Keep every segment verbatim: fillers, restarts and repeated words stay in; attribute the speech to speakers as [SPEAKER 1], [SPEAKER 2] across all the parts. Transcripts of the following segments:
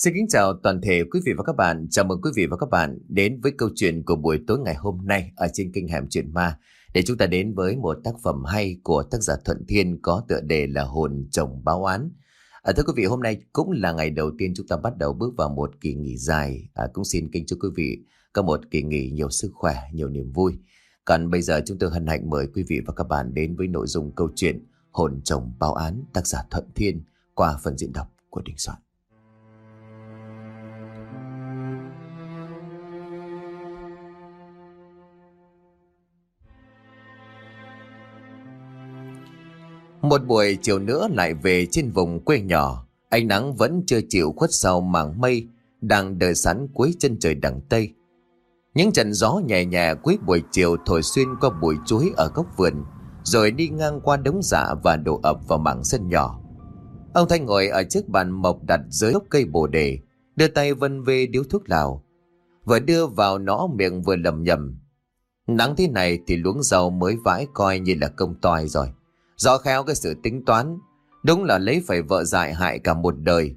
[SPEAKER 1] Xin kính chào toàn thể quý vị và các bạn. Chào mừng quý vị và các bạn đến với câu chuyện của buổi tối ngày hôm nay ở trên kênh Hẻm Chuyện Ma, để chúng ta đến với một tác phẩm hay của tác giả Thuận Thiên có tựa đề là Hồn Chồng Báo Oán. À, thưa quý vị, hôm nay cũng là ngày đầu tiên chúng ta bắt đầu bước vào một kỳ nghỉ dài. À, cũng xin kính chúc quý vị có một kỳ nghỉ nhiều sức khỏe, nhiều niềm vui. Còn bây giờ chúng tôi hân hạnh mời quý vị và các bạn đến với nội dung câu chuyện Hồn Chồng Báo Án, tác giả Thuận Thiên qua phần diễn đọc của Đình Soạn. Một buổi chiều nữa lại về trên vùng quê nhỏ, ánh nắng vẫn chưa chịu khuất sau mảng mây đang đợi sẵn cuối chân trời đằng tây. Những trận gió nhẹ nhẹ cuối buổi chiều thổi xuyên qua bụi chuối ở góc vườn, rồi đi ngang qua đống rạ và đổ ập vào mảng sân nhỏ. Ông Thanh ngồi ở chiếc bàn mộc đặt dưới gốc cây bồ đề, đưa tay vân vê điếu thuốc lào, vừa đưa vào nó miệng vừa lẩm nhẩm: nắng thế này thì luống rau mới vãi coi như là công toài rồi. Rõ khéo cái sự tính toán, đúng là lấy phải vợ dại hại cả một đời.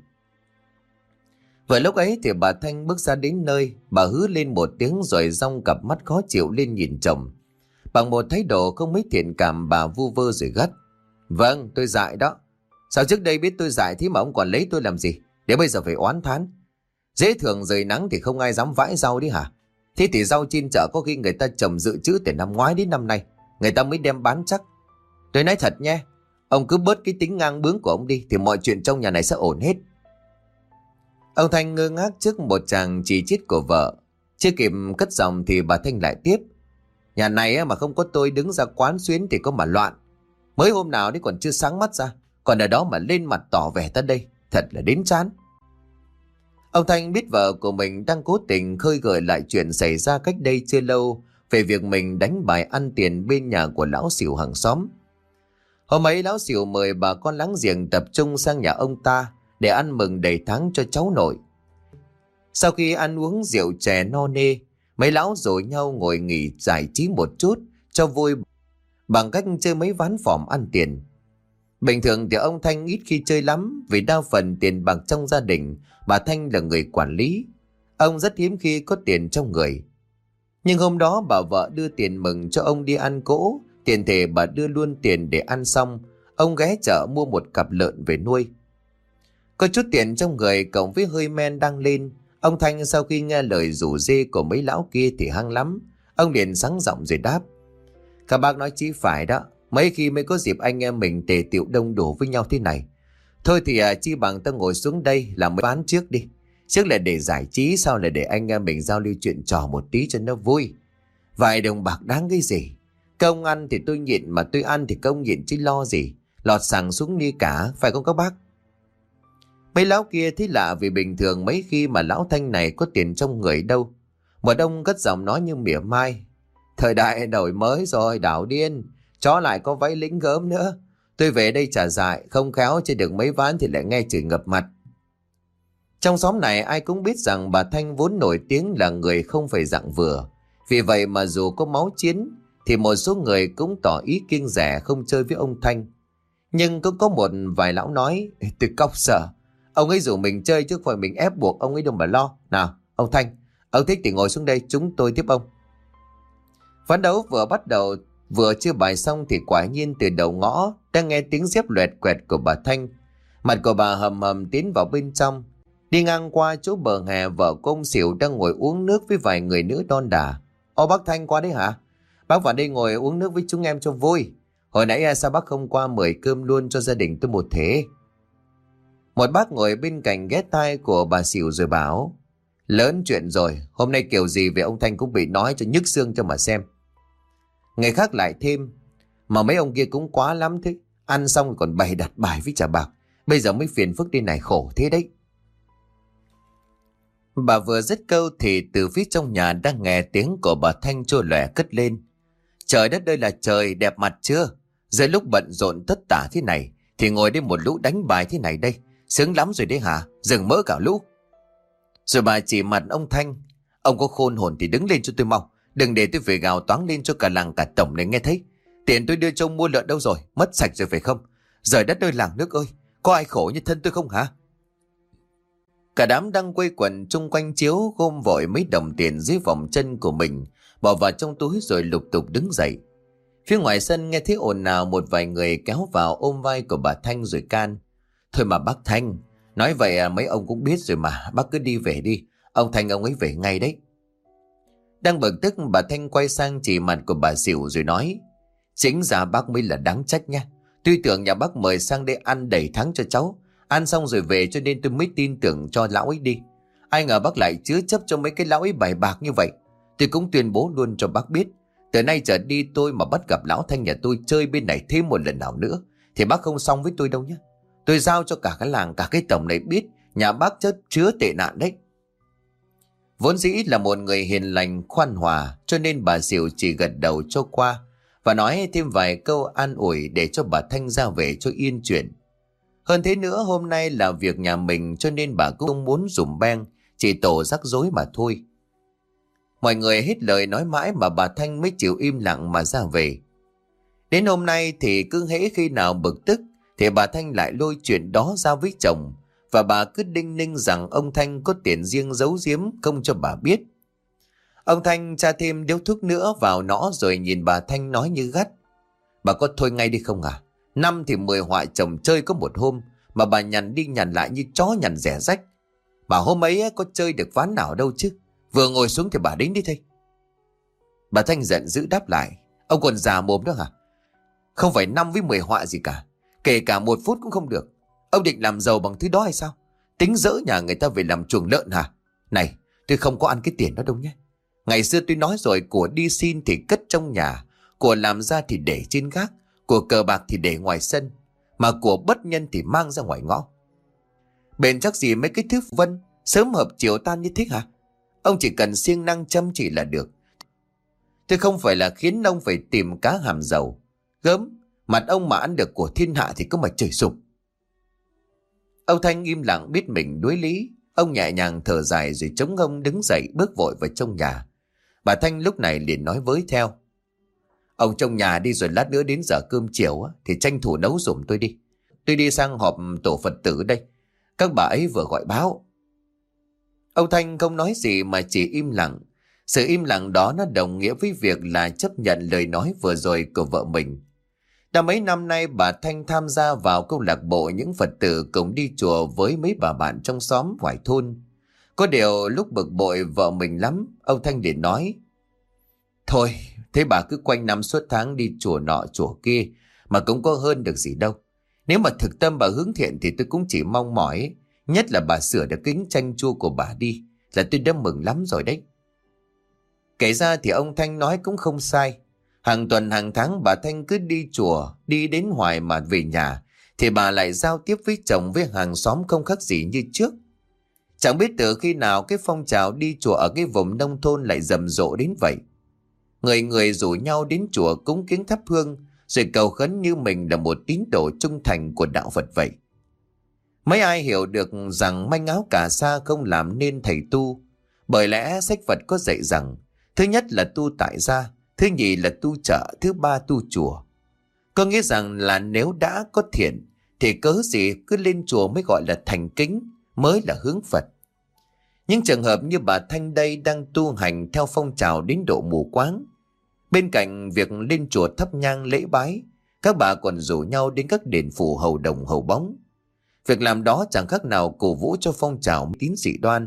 [SPEAKER 1] Vừa lúc ấy thì bà Thanh bước ra đến nơi, bà hứ lên một tiếng rồi dong cặp mắt khó chịu lên nhìn chồng. Bằng một thái độ không mấy thiện cảm, bà vu vơ rồi gắt: vâng, tôi dại đó. Sao trước đây biết tôi dại thế mà ông còn lấy tôi làm gì, để bây giờ phải oán thán? Dễ thường rời nắng thì không ai dám vãi rau đi hả? Thế thì rau trên chợ có khi người ta trồng dự trữ từ năm ngoái đến năm nay, người ta mới đem bán chắc. Tôi nói thật nhé, ông cứ bớt cái tính ngang bướng của ông đi thì mọi chuyện trong nhà này sẽ ổn hết. Ông Thanh ngơ ngác trước một tràng chỉ trích của vợ. Chưa kịp cất giọng thì bà Thanh lại tiếp: nhà này mà không có tôi đứng ra quán xuyến thì có mà loạn. Mới hôm nào đấy còn chưa sáng mắt ra, còn ở đó mà lên mặt tỏ vẻ ta đây, thật là đến chán. Ông Thanh biết vợ của mình đang cố tình khơi gợi lại chuyện xảy ra cách đây chưa lâu về việc mình đánh bài ăn tiền bên nhà của lão xỉu hàng xóm. Hôm ấy lão xỉu mời bà con láng giềng tập trung sang nhà ông ta để ăn mừng đầy tháng cho cháu nội. Sau khi ăn uống rượu chè no nê, mấy lão rủ nhau ngồi nghỉ giải trí một chút cho vui bằng cách chơi mấy ván phỏm ăn tiền. Bình thường thì ông Thanh ít khi chơi lắm, vì đa phần tiền bạc trong gia đình bà Thanh là người quản lý. Ông rất hiếm khi có tiền trong người. Nhưng hôm đó bà vợ đưa tiền mừng cho ông đi ăn cỗ, tiền thể bà đưa luôn tiền để ăn xong, ông ghé chợ mua một cặp lợn về nuôi. Có chút tiền trong người cộng với hơi men đang lên, ông Thanh sau khi nghe lời rủ rê của mấy lão kia thì hăng lắm. Ông liền sáng giọng rồi đáp: các bác nói chí phải đó, mấy khi mới có dịp anh em mình tề tiệu đông đủ với nhau thế này. Thôi thì à, chi bằng ta ngồi xuống đây làm mấy ván trước đi. Trước là để giải trí, sau là để anh em mình giao lưu chuyện trò một tí cho nó vui. Vài đồng bạc đáng cái gì. Công ăn thì tôi nhịn, mà tôi ăn thì công nhịn chứ lo gì. Lọt sàng xuống đi cả, phải không các bác? Mấy lão kia thấy lạ, vì bình thường mấy khi mà lão Thanh này có tiền trong người đâu. Một ông cất giọng nói như mỉa mai: thời đại đổi mới rồi đảo điên, chó lại có váy lính gớm nữa. Tôi về đây trả dại, không khéo chơi được mấy ván thì lại nghe chửi ngập mặt. Trong xóm này ai cũng biết rằng bà Thanh vốn nổi tiếng là người không phải dạng vừa. Vì vậy mà dù có máu chiến thì một số người cũng tỏ ý kiêng dè không chơi với ông Thanh. Nhưng cũng có một vài lão nói: tôi cóc sợ, ông ấy rủ mình chơi chứ không phải mình ép buộc ông ấy đâu mà lo. Nào ông Thanh, ông thích thì ngồi xuống đây, chúng tôi tiếp ông. Ván đấu vừa bắt đầu, vừa chưa bài xong thì quả nhiên từ đầu ngõ đang nghe tiếng dép loẹt quẹt của bà Thanh. Mặt của bà hầm hầm tiến vào bên trong. Đi ngang qua chỗ bờ hè, vợ của ông xỉu đang ngồi uống nước với vài người nữ đon đả. Ô bác Thanh qua đấy hả? Bác vào đây ngồi uống nước với chúng em cho vui. Hồi nãy sao bác không qua mời cơm luôn cho gia đình tôi một thế? Một bác ngồi bên cạnh ghé tai của bà xỉu rồi bảo: lớn chuyện rồi, hôm nay kiểu gì về ông Thanh cũng bị nói cho nhức xương cho mà xem. Người khác lại thêm: mà mấy ông kia cũng quá lắm thế, ăn xong còn bày đặt bài với trả bạc, bây giờ mới phiền phức đi này, khổ thế đấy. Bà vừa dứt câu thì từ phía trong nhà đang nghe tiếng của bà Thanh trôi lòe cất lên: trời đất ơi là trời, đẹp mặt chưa? Giữa lúc bận rộn tất tả thế này thì ngồi đây một lũ đánh bài thế này đây, sướng lắm rồi đấy hả? Dừng mỡ cả lũ. Rồi bà chỉ mặt ông Thanh: ông có khôn hồn thì đứng lên cho tôi mau, đừng để tôi phải gào toáng lên cho cả làng cả tổng này nghe thấy. Tiền tôi đưa cho ông mua lợn đâu rồi, mất sạch rồi phải không? Trời đất ơi làng nước ơi, có ai khổ như thân tôi không hả? Cả đám đang quây quần chung quanh chiếu gom vội mấy đồng tiền dưới vòng chân của mình, bỏ vào trong túi rồi lục tục đứng dậy. Phía ngoài sân nghe thấy ồn ào, một vài người kéo vào ôm vai của bà Thanh rồi can. Thôi mà bác Thanh, nói vậy à, mấy ông cũng biết rồi mà, bác cứ đi về đi. Ông Thanh ông ấy về ngay đấy. Đang bực tức, bà Thanh quay sang chỉ mặt của bà Xỉu rồi nói: Chính ra bác mới là đáng trách nha. Tuy tưởng nhà bác mời sang đây ăn đầy tháng cho cháu, ăn xong rồi về cho nên tôi mới tin tưởng cho lão ấy đi. Ai ngờ bác lại chứa chấp cho mấy cái lão ấy bài bạc như vậy. Tôi cũng tuyên bố luôn cho bác biết, từ nay trở đi tôi mà bắt gặp lão Thanh nhà tôi chơi bên này thêm một lần nào nữa thì bác không xong với tôi đâu nhé. Tôi giao cho cả cái làng, cả cái tổng này biết nhà bác chất chứa tệ nạn đấy. Vốn dĩ là một người hiền lành khoan hòa, cho nên bà Xỉu chỉ gật đầu cho qua và nói thêm vài câu an ủi để cho bà Thanh ra về cho yên chuyện. Hơn thế nữa, hôm nay là việc nhà mình cho nên bà cũng không muốn dùm beng, chỉ tổ rắc rối mà thôi. Mọi người hết lời nói mãi mà bà Thanh mới chịu im lặng mà ra về. Đến hôm nay thì cứ hễ khi nào bực tức thì bà Thanh lại lôi chuyện đó ra với chồng, và bà cứ đinh ninh rằng ông Thanh có tiền riêng giấu giếm không cho bà biết. Ông Thanh tra thêm điếu thuốc nữa vào nó rồi nhìn bà Thanh nói như gắt: Bà có thôi ngay đi không à? Năm thì mười họa chồng chơi có một hôm mà bà nhằn đi nhằn lại như chó nhằn rẻ rách. Bà hôm ấy có chơi được ván nào đâu chứ. Vừa ngồi xuống thì bà đến đi thôi. Bà Thanh giận dữ đáp lại: Ông còn già mồm đó hả? Không phải năm với mười họa gì cả, kể cả một phút cũng không được. Ông định làm giàu bằng thứ đó hay sao? Tính dỡ nhà người ta về làm chuồng lợn hả? Này, tôi không có ăn cái tiền đó đâu nhé. Ngày xưa tôi nói rồi, của đi xin thì cất trong nhà, của làm ra thì để trên gác, của cờ bạc thì để ngoài sân, mà của bất nhân thì mang ra ngoài ngõ. Bền chắc gì mấy cái thứ vân sớm hợp chiều tan như thế hả? Ông chỉ cần siêng năng chăm chỉ là được. Tôi không phải là khiến ông phải tìm cá hàm dầu. Gớm, mặt ông mà ăn được của thiên hạ thì có mà trời sụp. Ông Thanh im lặng biết mình đuối lý. Ông nhẹ nhàng thở dài rồi chống ông đứng dậy bước vội vào trong nhà. Bà Thanh lúc này liền nói với theo: Ông trong nhà đi, rồi lát nữa đến giờ cơm chiều á, thì tranh thủ nấu giùm tôi đi. Tôi đi sang họp tổ Phật tử đây. Các bà ấy vừa gọi báo. Ông Thanh không nói gì mà chỉ im lặng. Sự im lặng đó nó đồng nghĩa với việc là chấp nhận lời nói vừa rồi của vợ mình. Đã mấy năm nay bà Thanh tham gia vào câu lạc bộ những Phật tử cùng đi chùa với mấy bà bạn trong xóm ngoài thôn. Có điều lúc bực bội vợ mình lắm, ông Thanh liền nói: Thôi, thế bà cứ quanh năm suốt tháng đi chùa nọ chùa kia mà cũng có hơn được gì đâu. Nếu mà thực tâm bà hướng thiện thì tôi cũng chỉ mong mỏi, nhất là bà sửa được kính chanh chua của bà đi, là tôi đã mừng lắm rồi đấy. Kể ra thì ông Thanh nói cũng không sai. Hàng tuần hàng tháng bà Thanh cứ đi chùa, đi đến hoài mà về nhà thì bà lại giao tiếp với chồng với hàng xóm không khác gì như trước. Chẳng biết từ khi nào cái phong trào đi chùa ở cái vùng nông thôn lại rầm rộ đến vậy. Người người rủ nhau đến chùa cúng kiến thắp hương rồi cầu khấn như mình là một tín đồ trung thành của đạo Phật vậy. Mấy ai hiểu được rằng manh áo cà sa không làm nên thầy tu. Bởi lẽ sách Phật có dạy rằng thứ nhất là tu tại gia, thứ nhì là tu chợ, thứ ba tu chùa. Có nghĩa rằng là nếu đã có thiện thì cớ gì cứ lên chùa mới gọi là thành kính, mới là hướng Phật. Những trường hợp như bà Thanh đây đang tu hành theo phong trào đến độ mù quáng. Bên cạnh việc lên chùa thắp nhang lễ bái, các bà còn rủ nhau đến các đền phủ hầu đồng hầu bóng. Việc làm đó chẳng khác nào cổ vũ cho phong trào tín dị đoan.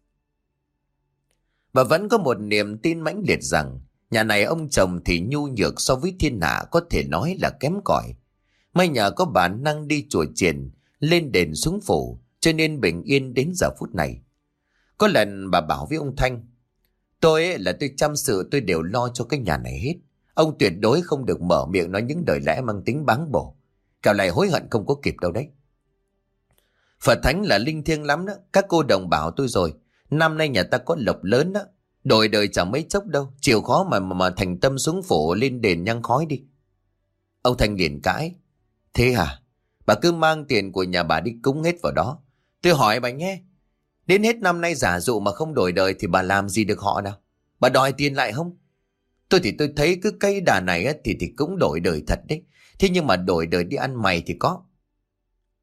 [SPEAKER 1] Bà vẫn có một niềm tin mãnh liệt rằng nhà này ông chồng thì nhu nhược so với thiên hạ, có thể nói là kém cỏi. May nhờ có bản năng đi chùa chiền, lên đền xuống phủ, cho nên bình yên đến giờ phút này. Có lần bà bảo với ông Thanh: Tôi ấy, là tôi chăm sự tôi đều lo cho cái nhà này hết. Ông tuyệt đối không được mở miệng nói những lời lẽ mang tính báng bổ. Kẻo này hối hận không có kịp đâu đấy. Phật thánh là linh thiêng lắm đó. Các cô đồng bảo tôi rồi. Năm nay nhà ta có lộc lớn đó. Đổi đời chẳng mấy chốc đâu. Chịu khó mà, mà mà thành tâm xuống phổ lên đền nhang khói đi. Ông Thanh liền cãi: Thế hả? Bà cứ mang tiền của nhà bà đi cúng hết vào đó. Tôi hỏi bà nghe, đến hết năm nay giả dụ mà không đổi đời thì bà làm gì được họ nào? Bà đòi tiền lại không? Tôi thì tôi thấy cứ cây đà này á, thì thì cũng đổi đời thật đấy. Thế nhưng mà đổi đời đi ăn mày thì có.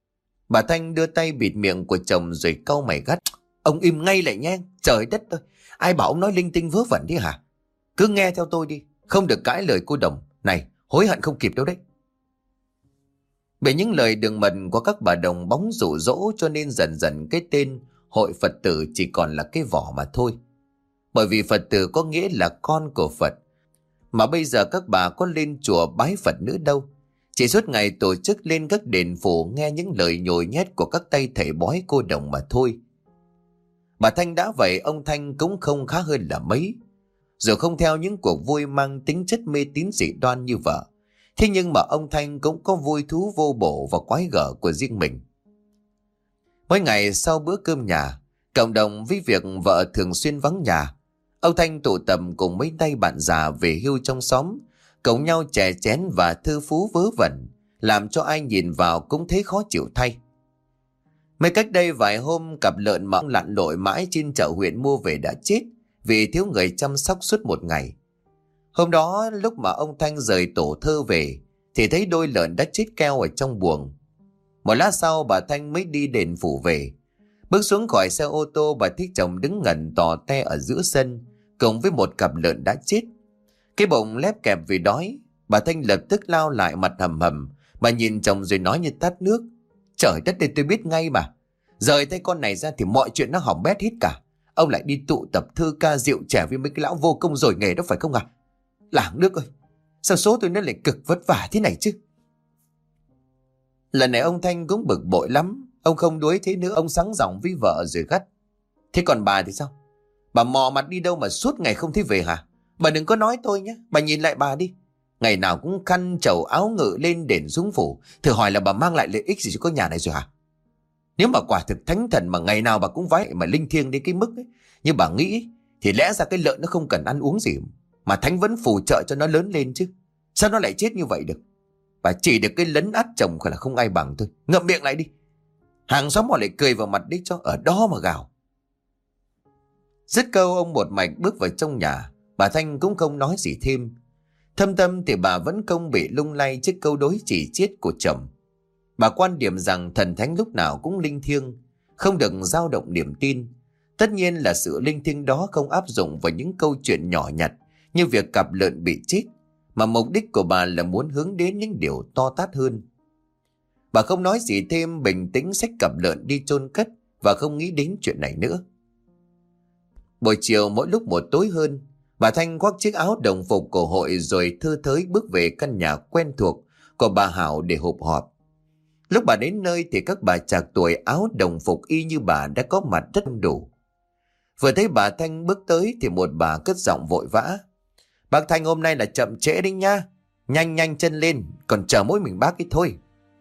[SPEAKER 1] Bà Thanh đưa tay bịt miệng của chồng rồi cau mày gắt. Ông im ngay lại nhé, trời đất ơi, ai bảo ông nói linh tinh vớ vẩn đi hả? Cứ nghe theo tôi đi, không được cãi lời cô Đồng. Này, hối hận không kịp đâu đấy. Bởi những lời đường mật của các bà Đồng bóng dụ dỗ cho nên dần dần cái tên Hội Phật tử chỉ còn là cái vỏ mà thôi. Bởi vì Phật tử có nghĩa là con của Phật. Mà bây giờ các bà có lên chùa bái Phật nữa đâu. Chỉ suốt ngày tổ chức lên các đền phủ nghe những lời nhồi nhét của các tay thầy bói cô Đồng mà thôi. Bà Thanh đã vậy, ông Thanh cũng không khá hơn là mấy. Dù không theo những cuộc vui mang tính chất mê tín dị đoan như vợ, thế nhưng mà ông Thanh cũng có vui thú vô bổ và quái gở của riêng mình. Mỗi ngày sau bữa cơm nhà, cộng đồng với việc vợ thường xuyên vắng nhà, ông Thanh tụ tập cùng mấy tay bạn già về hưu trong xóm, cùng nhau chè chén và thư phú vớ vẩn, làm cho ai nhìn vào cũng thấy khó chịu thay. Mấy cách đây vài hôm, cặp lợn mà ông lặn lội mãi trên chợ huyện mua về đã chết vì thiếu người chăm sóc suốt một ngày. Hôm đó lúc mà ông Thanh rời tổ thơ về thì thấy đôi lợn đã chết keo ở trong buồng. Một lát sau bà Thanh mới đi đền phủ về. Bước xuống khỏi xe ô tô, bà thấy chồng đứng ngẩn tò te ở giữa sân cùng với một cặp lợn đã chết. Cái bụng lép kẹp vì đói. Bà Thanh lập tức lao lại mặt hầm hầm. Bà nhìn chồng rồi nói như tát nước. Trời đất ơi, tôi biết ngay mà. Rời tay con này ra thì mọi chuyện nó hỏng bét hết cả. Ông lại đi tụ tập thơ ca rượu trẻ với mấy cái lão vô công rồi nghề đó phải không à? Làng nước ơi, sao số tôi nó lại cực vất vả thế này chứ? Lần này ông Thanh cũng bực bội lắm. Ông không đuối thế nữa, ông sắng giọng với vợ rồi gắt. Thế còn bà thì sao? Bà mò mặt đi đâu mà suốt ngày không thấy về hả? Bà đừng có nói tôi nhé, bà nhìn lại bà đi. Ngày nào cũng khăn trầu áo ngự lên đền xuống phủ, thử hỏi là bà mang lại lợi ích gì cho cái nhà này rồi hả? Nếu mà quả thực thánh thần mà ngày nào bà cũng vái mà linh thiêng đến cái mức ấy, như bà nghĩ, thì lẽ ra cái lợn nó không cần ăn uống gì mà thánh vẫn phù trợ cho nó lớn lên chứ. Sao nó lại chết như vậy được? Bà chỉ được cái lấn át chồng là không ai bằng thôi. Ngậm miệng lại đi. Hàng xóm họ lại cười vào mặt đấy cho ở đó mà gào. Dứt câu ông một mạch bước vào trong nhà. Bà Thanh cũng không nói gì thêm. Thâm tâm thì bà vẫn không bị lung lay trước câu đối chỉ chiết của chồng. Bà quan điểm rằng thần thánh lúc nào cũng linh thiêng, không được dao động niềm tin. Tất nhiên là sự linh thiêng đó không áp dụng vào những câu chuyện nhỏ nhặt như việc cặp lợn bị chết, mà mục đích của bà là muốn hướng đến những điều to tát hơn. Bà không nói gì thêm, bình tĩnh xách cặp lợn đi chôn cất và không nghĩ đến chuyện này nữa. Buổi chiều mỗi lúc một tối hơn, bà Thanh khoác chiếc áo đồng phục của hội rồi thơ thới bước về căn nhà quen thuộc của bà Hảo để họp họp. Lúc bà đến nơi thì các bà trạc tuổi áo đồng phục y như bà đã có mặt rất đủ. Vừa thấy bà Thanh bước tới thì một bà cất giọng vội vã. Bác Thanh hôm nay là chậm trễ đấy nha. Nhanh nhanh chân lên, còn chờ mỗi mình bác ấy thôi.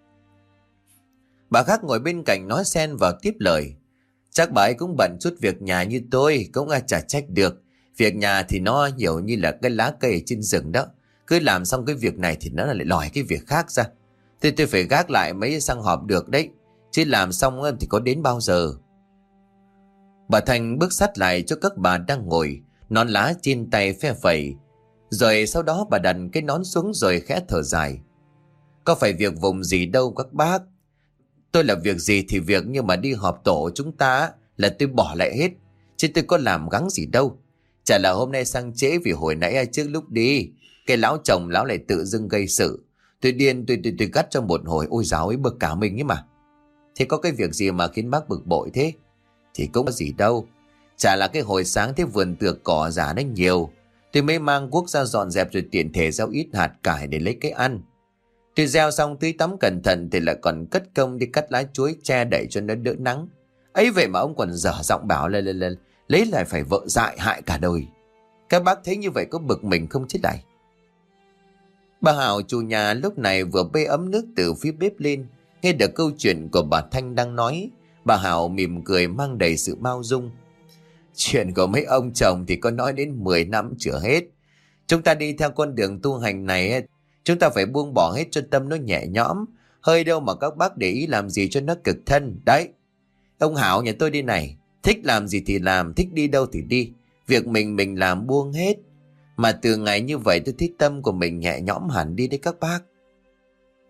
[SPEAKER 1] Bà khác ngồi bên cạnh nói xen vào tiếp lời. Chắc bà ấy cũng bận chút việc nhà như tôi, cũng ai chả trách được. Việc nhà thì nó nhiều như là cái lá cây trên rừng đó. Cứ làm xong cái việc này thì nó lại lòi cái việc khác ra. Thế tôi phải gác lại mấy sang họp được đấy. Chứ làm xong thì có đến bao giờ. Bà Thanh bước sát lại cho các bà đang ngồi, nón lá trên tay phe phẩy. Rồi sau đó bà đặt cái nón xuống rồi khẽ thở dài. Có phải việc vùng gì đâu các bác. Tôi là việc gì thì việc, nhưng mà đi họp tổ chúng ta là tôi bỏ lại hết. Chứ tôi có làm gắng gì đâu. Chả là hôm nay sang trễ vì hồi nãy trước lúc đi, cái lão chồng lão lại tự dưng gây sự. Tôi điên tôi tôi tôi gắt trong một hồi. Ôi dào ấy, bực cả mình ấy mà. Thế có cái việc gì mà khiến bác bực bội thế? Thì cũng có gì đâu. Chả là cái hồi sáng thế vườn tược cỏ giả nó nhiều. Tôi mới mang cuốc ra dọn dẹp rồi tiện thể gieo ít hạt cải để lấy cái ăn. Tôi gieo xong tưới tắm cẩn thận thì lại còn cất công đi cắt lá chuối che đậy cho nó đỡ nắng. Ấy vậy mà ông còn dở giọng bảo lên lên lên lấy lại phải vợ dại hại cả đời. Các bác thấy như vậy có bực mình không chứ lại? Bà Hảo chủ nhà lúc này vừa bê ấm nước từ phía bếp lên. Nghe được câu chuyện của bà Thanh đang nói, bà Hảo mỉm cười mang đầy sự bao dung. Chuyện của mấy ông chồng thì có nói đến mười năm chưa hết. Chúng ta đi theo con đường tu hành này, chúng ta phải buông bỏ hết cho tâm nó nhẹ nhõm. Hơi đâu mà các bác để ý làm gì cho nó cực thân. Đấy, ông Hảo nhà tôi đi này, thích làm gì thì làm, thích đi đâu thì đi. Việc mình mình làm buông hết. Mà từ ngày như vậy tôi thấy tâm của mình nhẹ nhõm hẳn đi đấy các bác.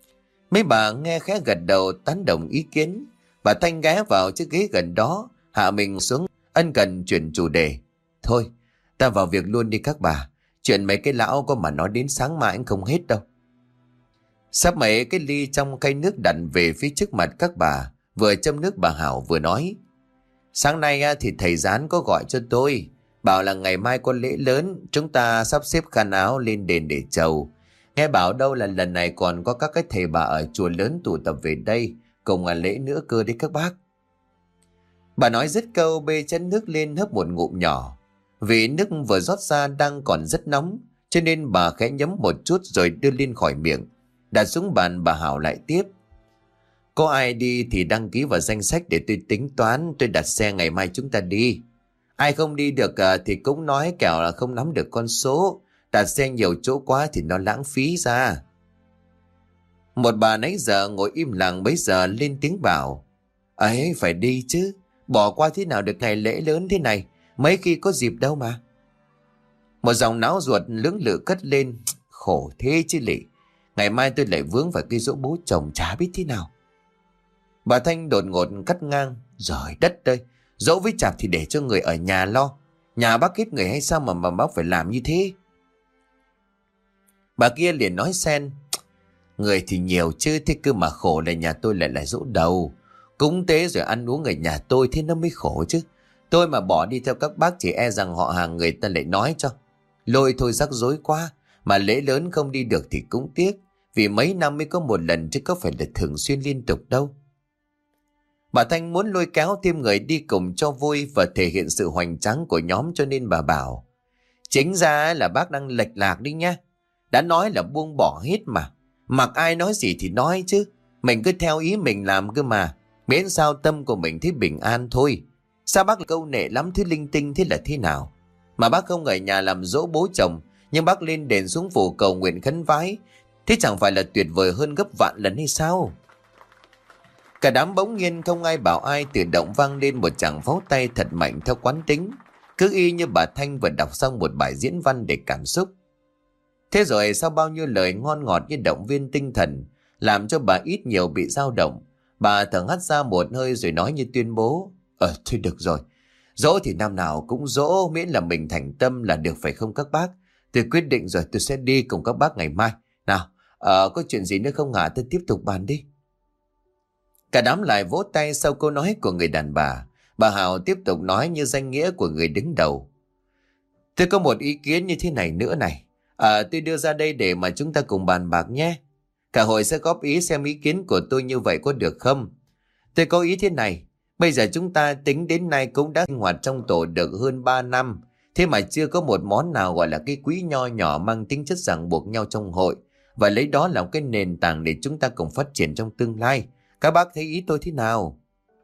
[SPEAKER 1] Mấy bà nghe khẽ gật đầu tán đồng ý kiến. Bà Thanh ghé vào chiếc ghế gần đó, hạ mình xuống, ân cần chuyển chủ đề. Thôi, ta vào việc luôn đi các bà. Chuyện mấy cái lão có mà nói đến sáng mai anh không hết đâu. Sắp mấy cái ly trong khay nước đặt về phía trước mặt các bà, vừa châm nước bà Hảo vừa nói. Sáng nay thì thầy Gián có gọi cho tôi, bảo là ngày mai có lễ lớn, chúng ta sắp xếp khăn áo lên đền để chầu. Nghe bảo đâu là lần này còn có các cái thầy bà ở chùa lớn tụ tập về đây, cùng là lễ nữa cơ đấy các bác. Bà nói dứt câu bê chén nước lên hớp một ngụm nhỏ. Vì nước vừa rót ra đang còn rất nóng, cho nên bà khẽ nhấm một chút rồi đưa lên khỏi miệng. Đặt xuống bàn bà Hảo lại tiếp. Có ai đi thì đăng ký vào danh sách để tôi tính toán, tôi đặt xe ngày mai chúng ta đi. Ai không đi được thì cũng nói kẻo là không nắm được con số. Đặt xe nhiều chỗ quá thì nó lãng phí ra. Một bà nãy giờ ngồi im lặng bấy giờ lên tiếng bảo. Ấy phải đi chứ, bỏ qua thế nào được ngày lễ lớn thế này, mấy khi có dịp đâu mà. Một dòng náo ruột lưỡng lự cất lên. Khổ thế chứ lị, ngày mai tôi lại vướng vào cái dỗ bố chồng chả biết thế nào. Bà Thanh đột ngột cắt ngang. Giời đất ơi, dỗ với chạp thì để cho người ở nhà lo. Nhà bác hết người hay sao mà, mà bác phải làm như thế? Bà kia liền nói xen. Người thì nhiều chứ, thế cơ mà khổ là nhà tôi lại lại dỗ đầu. Cúng tế rồi ăn uống ở nhà tôi thế nó mới khổ chứ. Tôi mà bỏ đi theo các bác chỉ e rằng họ hàng người ta lại nói cho. Lôi thôi rắc rối quá. Mà lễ lớn không đi được thì cũng tiếc. Vì mấy năm mới có một lần chứ có phải là thường xuyên liên tục đâu. Bà Thanh muốn lôi kéo thêm người đi cùng cho vui và thể hiện sự hoành tráng của nhóm, cho nên bà bảo. Chính ra là bác đang lệch lạc đi nhá. Đã nói là buông bỏ hết mà. Mặc ai nói gì thì nói chứ. Mình cứ theo ý mình làm cơ mà. Miễn sao tâm của mình thấy bình an thôi. Sao bác câu nệ lắm thứ linh tinh thế là thế nào? Mà bác không ở nhà làm dỗ bố chồng, nhưng bác lên đền xuống phủ cầu nguyện khấn vái, thế chẳng phải là tuyệt vời hơn gấp vạn lần hay sao? Cả đám bỗng nhiên không ai bảo ai, tự động vang lên một tràng pháo tay thật mạnh theo quán tính, cứ y như bà Thanh vừa đọc xong một bài diễn văn để cảm xúc. Thế rồi sau bao nhiêu lời ngon ngọt như động viên tinh thần, làm cho bà ít nhiều bị dao động, bà thở hắt ra một hơi rồi nói như tuyên bố. Ờ thôi được rồi, dỗ thì năm nào cũng dỗ, miễn là mình thành tâm là được phải không các bác? Tôi quyết định rồi, tôi sẽ đi cùng các bác ngày mai. Nào, ờ, có chuyện gì nữa không hả? Tôi tiếp tục bàn đi. Cả đám lại vỗ tay sau câu nói của người đàn bà. Bà Hảo tiếp tục nói như danh nghĩa của người đứng đầu. Tôi có một ý kiến như thế này nữa này. À, tôi đưa ra đây để mà chúng ta cùng bàn bạc nhé. Cả hội sẽ góp ý xem ý kiến của tôi như vậy có được không? Tôi có ý thế này. Bây giờ chúng ta tính đến nay cũng đã sinh hoạt trong tổ được hơn ba năm. Thế mà chưa có một món nào gọi là cái quỹ nho nhỏ mang tính chất ràng buộc nhau trong hội. Và lấy đó làm cái nền tảng để chúng ta cùng phát triển trong tương lai. Các bác thấy ý tôi thế nào?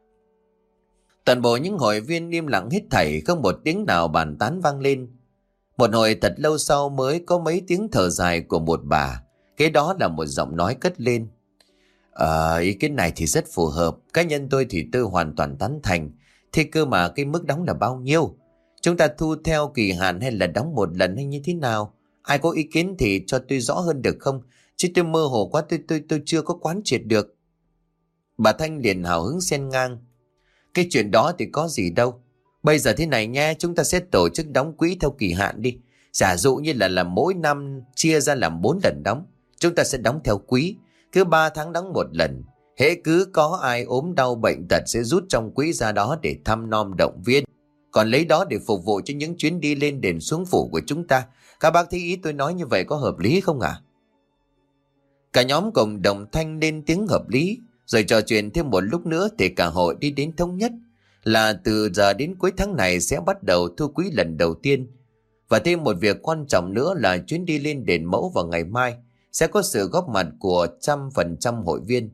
[SPEAKER 1] Toàn bộ những hội viên im lặng hết thảy, không một tiếng nào bàn tán vang lên. Một hồi thật lâu sau mới có mấy tiếng thở dài của một bà. Cái đó là một giọng nói cất lên. Ờ, ý kiến này thì rất phù hợp. Cá nhân tôi thì tôi hoàn toàn tán thành. Thế cơ mà cái mức đóng là bao nhiêu? Chúng ta thu theo kỳ hạn hay là đóng một lần hay như thế nào? Ai có ý kiến thì cho tôi rõ hơn được không? Chứ tôi mơ hồ quá, tôi tôi tôi chưa có quán triệt được. Bà Thanh liền hào hứng xen ngang. Cái chuyện đó thì có gì đâu. Bây giờ thế này nha, chúng ta sẽ tổ chức đóng quỹ theo kỳ hạn đi. Giả dụ như là làm mỗi năm chia ra làm bốn lần đóng. Chúng ta sẽ đóng theo quý, cứ ba tháng đóng một lần. Hễ cứ có ai ốm đau bệnh tật sẽ rút trong quỹ ra đó để thăm nom động viên. Còn lấy đó để phục vụ cho những chuyến đi lên đền xuống phủ của chúng ta. Các bác thấy ý tôi nói như vậy có hợp lý không ạ? À? Cả nhóm cùng đồng thanh lên tiếng hợp lý. Rồi trò chuyện thêm một lúc nữa thì cả hội đi đến thống nhất là từ giờ đến cuối tháng này sẽ bắt đầu thu quỹ lần đầu tiên. Và thêm một việc quan trọng nữa là chuyến đi lên đền mẫu vào ngày mai sẽ có sự góp mặt của trăm phần trăm hội viên.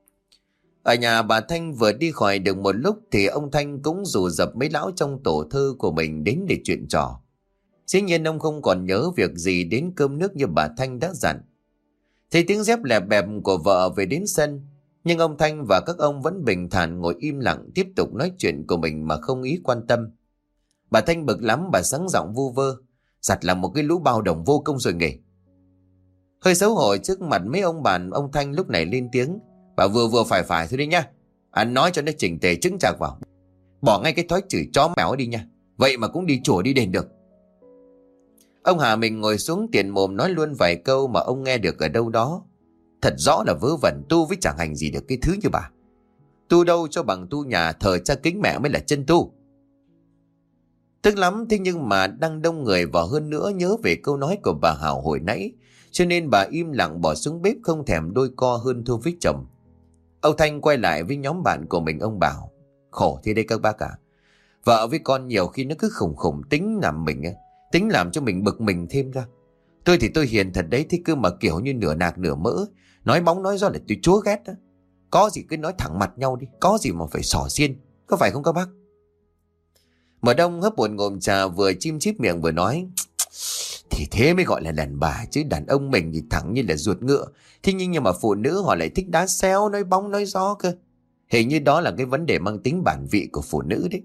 [SPEAKER 1] Ở nhà bà Thanh vừa đi khỏi được một lúc thì ông Thanh cũng rủ dập mấy lão trong tổ thư của mình đến để chuyện trò. Dĩ nhiên ông không còn nhớ việc gì đến cơm nước như bà Thanh đã dặn. Thấy tiếng dép lẹp bẹp của vợ về đến sân, nhưng ông Thanh và các ông vẫn bình thản ngồi im lặng tiếp tục nói chuyện của mình mà không ý quan tâm. Bà Thanh bực lắm, bà sắng giọng vu vơ. Giặt là một cái lũ bao đồng vô công rồi nghề. Hơi xấu hổ trước mặt mấy ông bạn, ông Thanh lúc này lên tiếng. Bà vừa vừa phải phải thôi đi nha. Anh nói cho nó chỉnh tề chứng chạc vào. Bỏ ngay cái thói chửi chó mèo đi nha. Vậy mà cũng đi chùa đi đền được. Ông Hà mình ngồi xuống tiền mồm nói luôn vài câu mà ông nghe được ở đâu đó. Thật rõ là vớ vẩn, tu với chẳng hành gì được cái thứ như bà. Tu đâu cho bằng tu nhà thờ cha kính mẹ mới là chân tu. Tức lắm, thế nhưng mà đang đông người và hơn nữa nhớ về câu nói của bà Hảo hồi nãy, cho nên bà im lặng bỏ xuống bếp không thèm đôi co hơn thua với chồng. Ông Thanh quay lại với nhóm bạn của mình, ông bảo: Khổ thế đây các bác à. Vợ với con nhiều khi nó cứ khủng khủng tính làm mình, tính làm cho mình bực mình thêm ra. Tôi thì tôi hiền thật đấy, thế cứ mà kiểu như nửa nạc nửa mỡ, nói bóng nói gió là tôi chúa ghét đó. Có gì cứ nói thẳng mặt nhau đi, có gì mà phải xỏ xiên, có phải không các bác? Mở Đông hấp một ngụm trà, vừa chim chip miệng vừa nói: Thì thế mới gọi là đàn bà chứ, đàn ông mình thì thẳng như là ruột ngựa. Thế nhưng, nhưng mà phụ nữ họ lại thích đá xéo, nói bóng nói gió cơ. Hình như đó là cái vấn đề mang tính bản vị của phụ nữ đấy.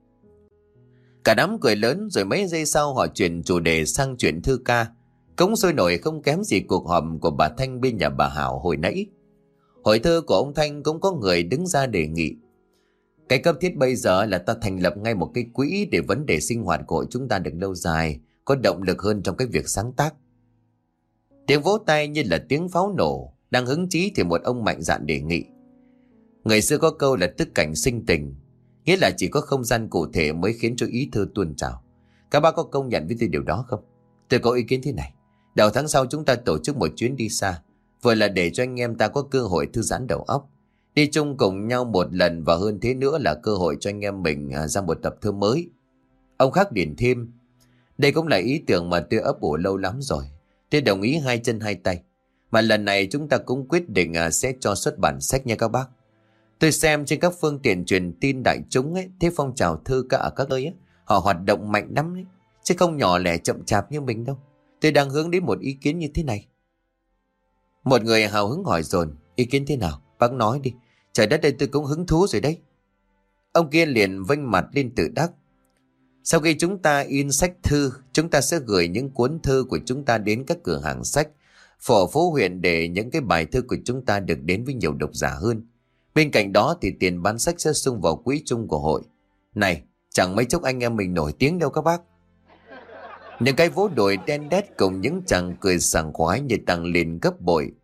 [SPEAKER 1] Cả đám cười lớn, rồi mấy giây sau họ chuyển chủ đề sang chuyện thư ca. Cũng sôi nổi không kém gì cuộc họp của bà Thanh bên nhà bà Hảo hồi nãy. Hội thơ của ông Thanh cũng có người đứng ra đề nghị: Cái cấp thiết bây giờ là ta thành lập ngay một cái quỹ để vấn đề sinh hoạt của hội chúng ta được lâu dài, có động lực hơn trong cái việc sáng tác. Tiếng vỗ tay như là tiếng pháo nổ. Đang hứng chí thì một ông mạnh dạn đề nghị: Người xưa có câu là tức cảnh sinh tình, nghĩa là chỉ có không gian cụ thể mới khiến cho ý thơ tuôn trào. Các bác có công nhận với tôi điều đó không? Tôi có ý kiến thế này: đầu tháng sau chúng ta tổ chức một chuyến đi xa, vừa là để cho anh em ta có cơ hội thư giãn đầu óc, đi chung cùng nhau một lần, và hơn thế nữa là cơ hội cho anh em mình ra một tập thơ mới. Ông khác điền thêm: Đây cũng là ý tưởng mà tôi ấp ủ lâu lắm rồi. Tôi đồng ý hai chân hai tay. Mà lần này chúng ta cũng quyết định sẽ cho xuất bản sách nha các bác. Tôi xem trên các phương tiện truyền tin đại chúng ấy, thế phong trào thơ ca ở các nơi ấy, họ hoạt động mạnh lắm ấy, chứ không nhỏ lẻ chậm chạp như mình đâu. Tôi đang hướng đến một ý kiến như thế này. Một người hào hứng hỏi dồn: Ý kiến thế nào? Bác nói đi. Trời đất ơi, tôi cũng hứng thú rồi đấy. Ông kia liền vênh mặt lên tự đắc: Sau khi chúng ta in sách thư, chúng ta sẽ gửi những cuốn thơ của chúng ta đến các cửa hàng sách, phổ phố huyện, để những cái bài thơ của chúng ta được đến với nhiều độc giả hơn. Bên cạnh đó thì tiền bán sách sẽ sung vào quỹ chung của hội. Này, chẳng mấy chốc anh em mình nổi tiếng đâu các bác. Những cái vỗ đùi đen đét cùng những chàng cười sảng khoái như tăng lên gấp bội.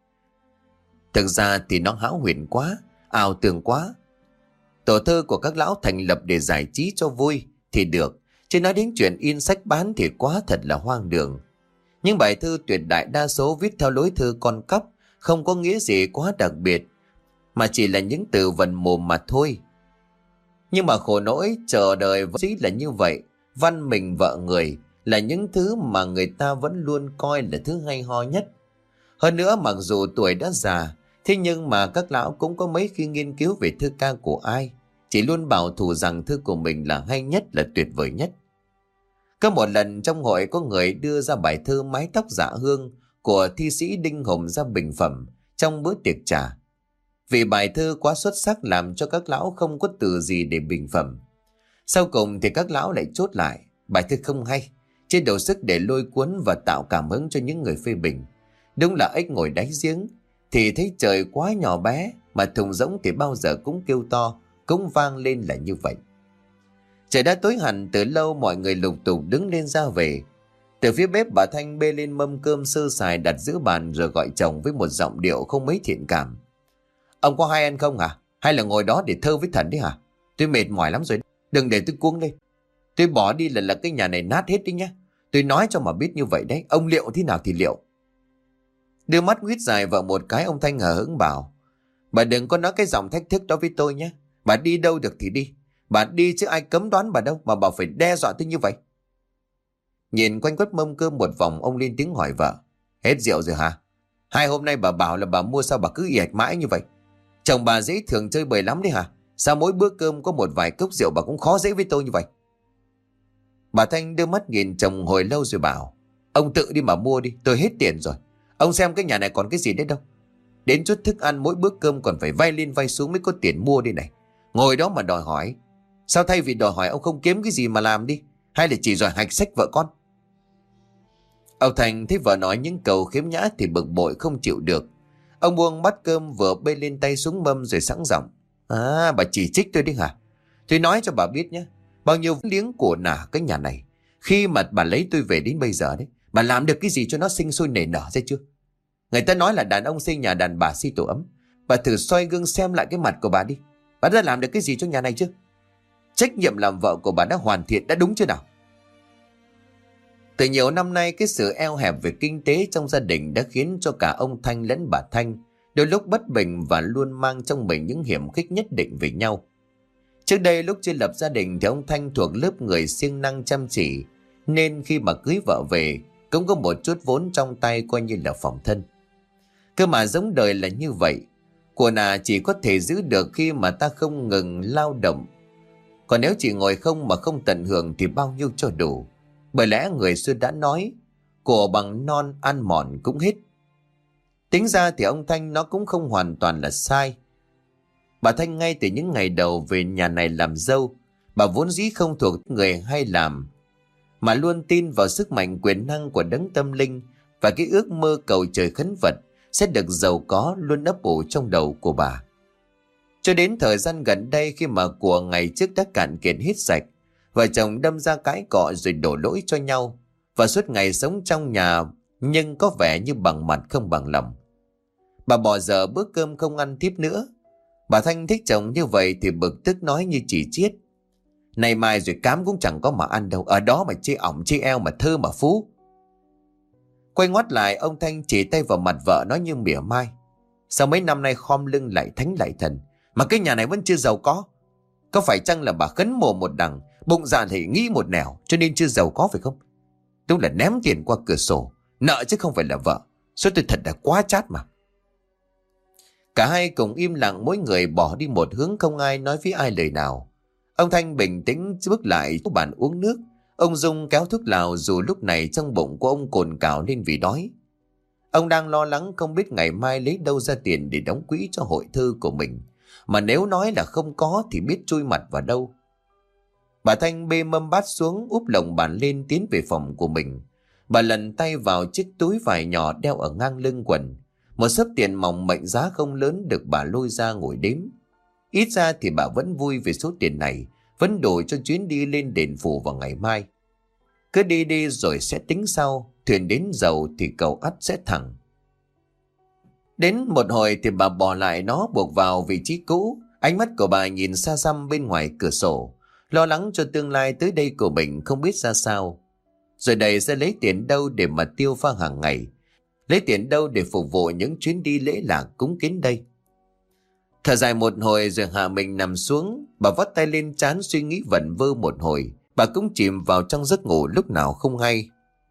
[SPEAKER 1] Thực ra thì nó hão huyền quá, ảo tưởng quá. Tổ thơ của các lão thành lập để giải trí cho vui thì được, chứ nói đến chuyện in sách bán thì quá thật là hoang đường. Những bài thơ tuyệt đại đa số viết theo lối thơ con cóc, không có nghĩa gì quá đặc biệt, mà chỉ là những từ vần mồm mà thôi. Nhưng mà khổ nỗi chờ đời vẫn là như vậy. Văn mình vợ người là những thứ mà người ta vẫn luôn coi là thứ hay ho nhất. Hơn nữa, mặc dù tuổi đã già, thế nhưng mà các lão cũng có mấy khi nghiên cứu về thơ ca của ai, chỉ luôn bảo thủ rằng thơ của mình là hay nhất, là tuyệt vời nhất. Có một lần trong hội có người đưa ra bài thơ Mái tóc dạ hương của thi sĩ Đinh Hùng ra bình phẩm trong bữa tiệc trà. Vì bài thơ quá xuất sắc làm cho các lão không có từ gì để bình phẩm. Sau cùng thì các lão lại chốt lại: bài thơ không hay, trên đầu sức để lôi cuốn và tạo cảm hứng cho những người phê bình. Đúng là ếch ngồi đáy giếng thì thấy trời quá nhỏ bé, mà thùng rỗng thì bao giờ cũng kêu to, cũng vang lên là như vậy. Trời đã tối hẳn từ lâu, mọi người lục tục đứng lên ra về. Từ phía bếp, bà Thanh bê lên mâm cơm sơ sài đặt giữa bàn, rồi gọi chồng với một giọng điệu không mấy thiện cảm: Ông có hay ăn không hả? Hay là ngồi đó để thơ với thần đấy hả? Tôi mệt mỏi lắm rồi, đừng để tôi cuống lên. Tôi bỏ đi là là cái nhà này nát hết đi nhá. Tôi nói cho mà biết như vậy đấy. Ông liệu thế nào thì liệu. Đưa mắt nguyết dài vào một cái, ông Thanh hờ hững bảo: Bà đừng có nói cái giọng thách thức đó với tôi nhé. Bà đi đâu được thì đi. Bà đi chứ ai cấm đoán bà đâu mà bà phải đe dọa tôi như vậy. Nhìn quanh quất mâm cơm một vòng, ông lên tiếng hỏi vợ: Hết rượu rồi hả? Hai hôm nay bà bảo là bà mua, sao bà cứ ì ạch mãi như vậy? Chồng bà dễ thường chơi bời lắm đấy hả? Sao mỗi bữa cơm có một vài cốc rượu bà cũng khó dễ với tôi như vậy? Bà Thanh đưa mắt nhìn chồng hồi lâu rồi bảo: Ông tự đi mà mua đi, tôi hết tiền rồi. Ông xem cái nhà này còn cái gì đấy đâu. Đến chút thức ăn mỗi bữa cơm còn phải vay lên vay xuống mới có tiền mua đây này. Ngồi đó mà đòi hỏi. Sao thay vì đòi hỏi ông không kiếm cái gì mà làm đi? Hay là chỉ giỏi hạch sách vợ con? Ông Thành thấy vợ nói những câu khiếm nhã thì bực bội không chịu được. Ông buông bát cơm vừa bê lên tay xuống mâm rồi sẵn giọng. À, bà chỉ trích tôi đi hả? Tôi nói cho bà biết nhé, bao nhiêu liếng của nả cái nhà này, khi mà bà lấy tôi về đến bây giờ đấy, bà làm được cái gì cho nó sinh sôi nảy nở ra chưa? Người ta nói là đàn ông xây nhà, đàn bà xây tổ ấm. Bà thử soi gương xem lại cái mặt của bà đi. Bà đã làm được cái gì cho nhà này chứ? Trách nhiệm làm vợ của bà đã hoàn thiện, đã đúng chưa nào? Từ nhiều năm nay, cái sự eo hẹp về kinh tế trong gia đình đã khiến cho cả ông Thanh lẫn bà Thanh đôi lúc bất bình và luôn mang trong mình những hiểm khích nhất định về nhau. Trước đây lúc chưa lập gia đình thì ông Thanh thuộc lớp người siêng năng chăm chỉ, nên khi mà cưới vợ về cũng có một chút vốn trong tay coi như là phòng thân. Cơ mà giống đời là như vậy, của nà chỉ có thể giữ được khi mà ta không ngừng lao động. Còn nếu chỉ ngồi không mà không tận hưởng thì bao nhiêu cho đủ. Bởi lẽ người xưa đã nói, của bằng non ăn mòn cũng hết. Tính ra thì ông Thanh nó cũng không hoàn toàn là sai. Bà Thanh ngay từ những ngày đầu về nhà này làm dâu, bà vốn dĩ không thuộc người hay làm, mà luôn tin vào sức mạnh quyền năng của đấng tâm linh, và cái ước mơ cầu trời khấn Phật sẽ được giàu có luôn ấp ủ trong đầu của bà. Cho đến thời gian gần đây, khi mà của ngày trước đã cạn kiệt hết sạch, vợ chồng đâm ra cãi cọ rồi đổ lỗi cho nhau, và suốt ngày sống trong nhà nhưng có vẻ như bằng mặt không bằng lòng. Bà bỏ dở bữa cơm không ăn tiếp nữa. Bà Thanh thích chồng như vậy thì bực tức nói như chỉ chiết. Này mai rồi cám cũng chẳng có mà ăn đâu, ở đó mà chê ỏng chê eo mà thơ mà phú. Quay ngoắt lại, ông Thanh chỉ tay vào mặt vợ nói như mỉa mai. Sao mấy năm nay khom lưng lại thánh lại thần, mà cái nhà này vẫn chưa giàu có? Có phải chăng là bà khấn mồm một đằng, bụng dạ thì nghĩ một nẻo, cho nên chưa giàu có phải không? Đúng là ném tiền qua cửa sổ, nợ chứ không phải là vợ. Số tôi thật là quá chát mà. Cả hai cùng im lặng, mỗi người bỏ đi một hướng, không ai nói với ai lời nào. Ông Thanh bình tĩnh bước lại bàn uống nước. Ông Dung kéo thuốc lào, dù lúc này trong bụng của ông cồn cào lên vì đói. Ông đang lo lắng không biết ngày mai lấy đâu ra tiền để đóng quỹ cho hội thư của mình, mà nếu nói là không có thì biết chui mặt vào đâu. Bà Thanh bê mâm bát xuống, úp lồng bàn lên, tiến về phòng của mình. Bà lần tay vào chiếc túi vải nhỏ đeo ở ngang lưng quần. Một xấp tiền mỏng mệnh giá không lớn được bà lôi ra ngồi đếm. Ít ra thì bà vẫn vui về số tiền này, vẫn đủ cho chuyến đi lên đền phủ vào ngày mai. Cứ đi đi rồi sẽ tính sau, thuyền đến dầu thì cầu ắt sẽ thẳng. Đến một hồi thì bà bỏ lại nó buộc vào vị trí cũ. Ánh mắt của bà nhìn xa xăm bên ngoài cửa sổ, lo lắng cho tương lai tới đây của mình không biết ra sao. Rồi đây sẽ lấy tiền đâu để mà tiêu pha hàng ngày, lấy tiền đâu để phục vụ những chuyến đi lễ lạc cúng kiến đây. Thở dài một hồi rồi hạ mình nằm xuống. Bà vắt tay lên trán suy nghĩ vẩn vơ một hồi. Bà cũng chìm vào trong giấc ngủ lúc nào không hay.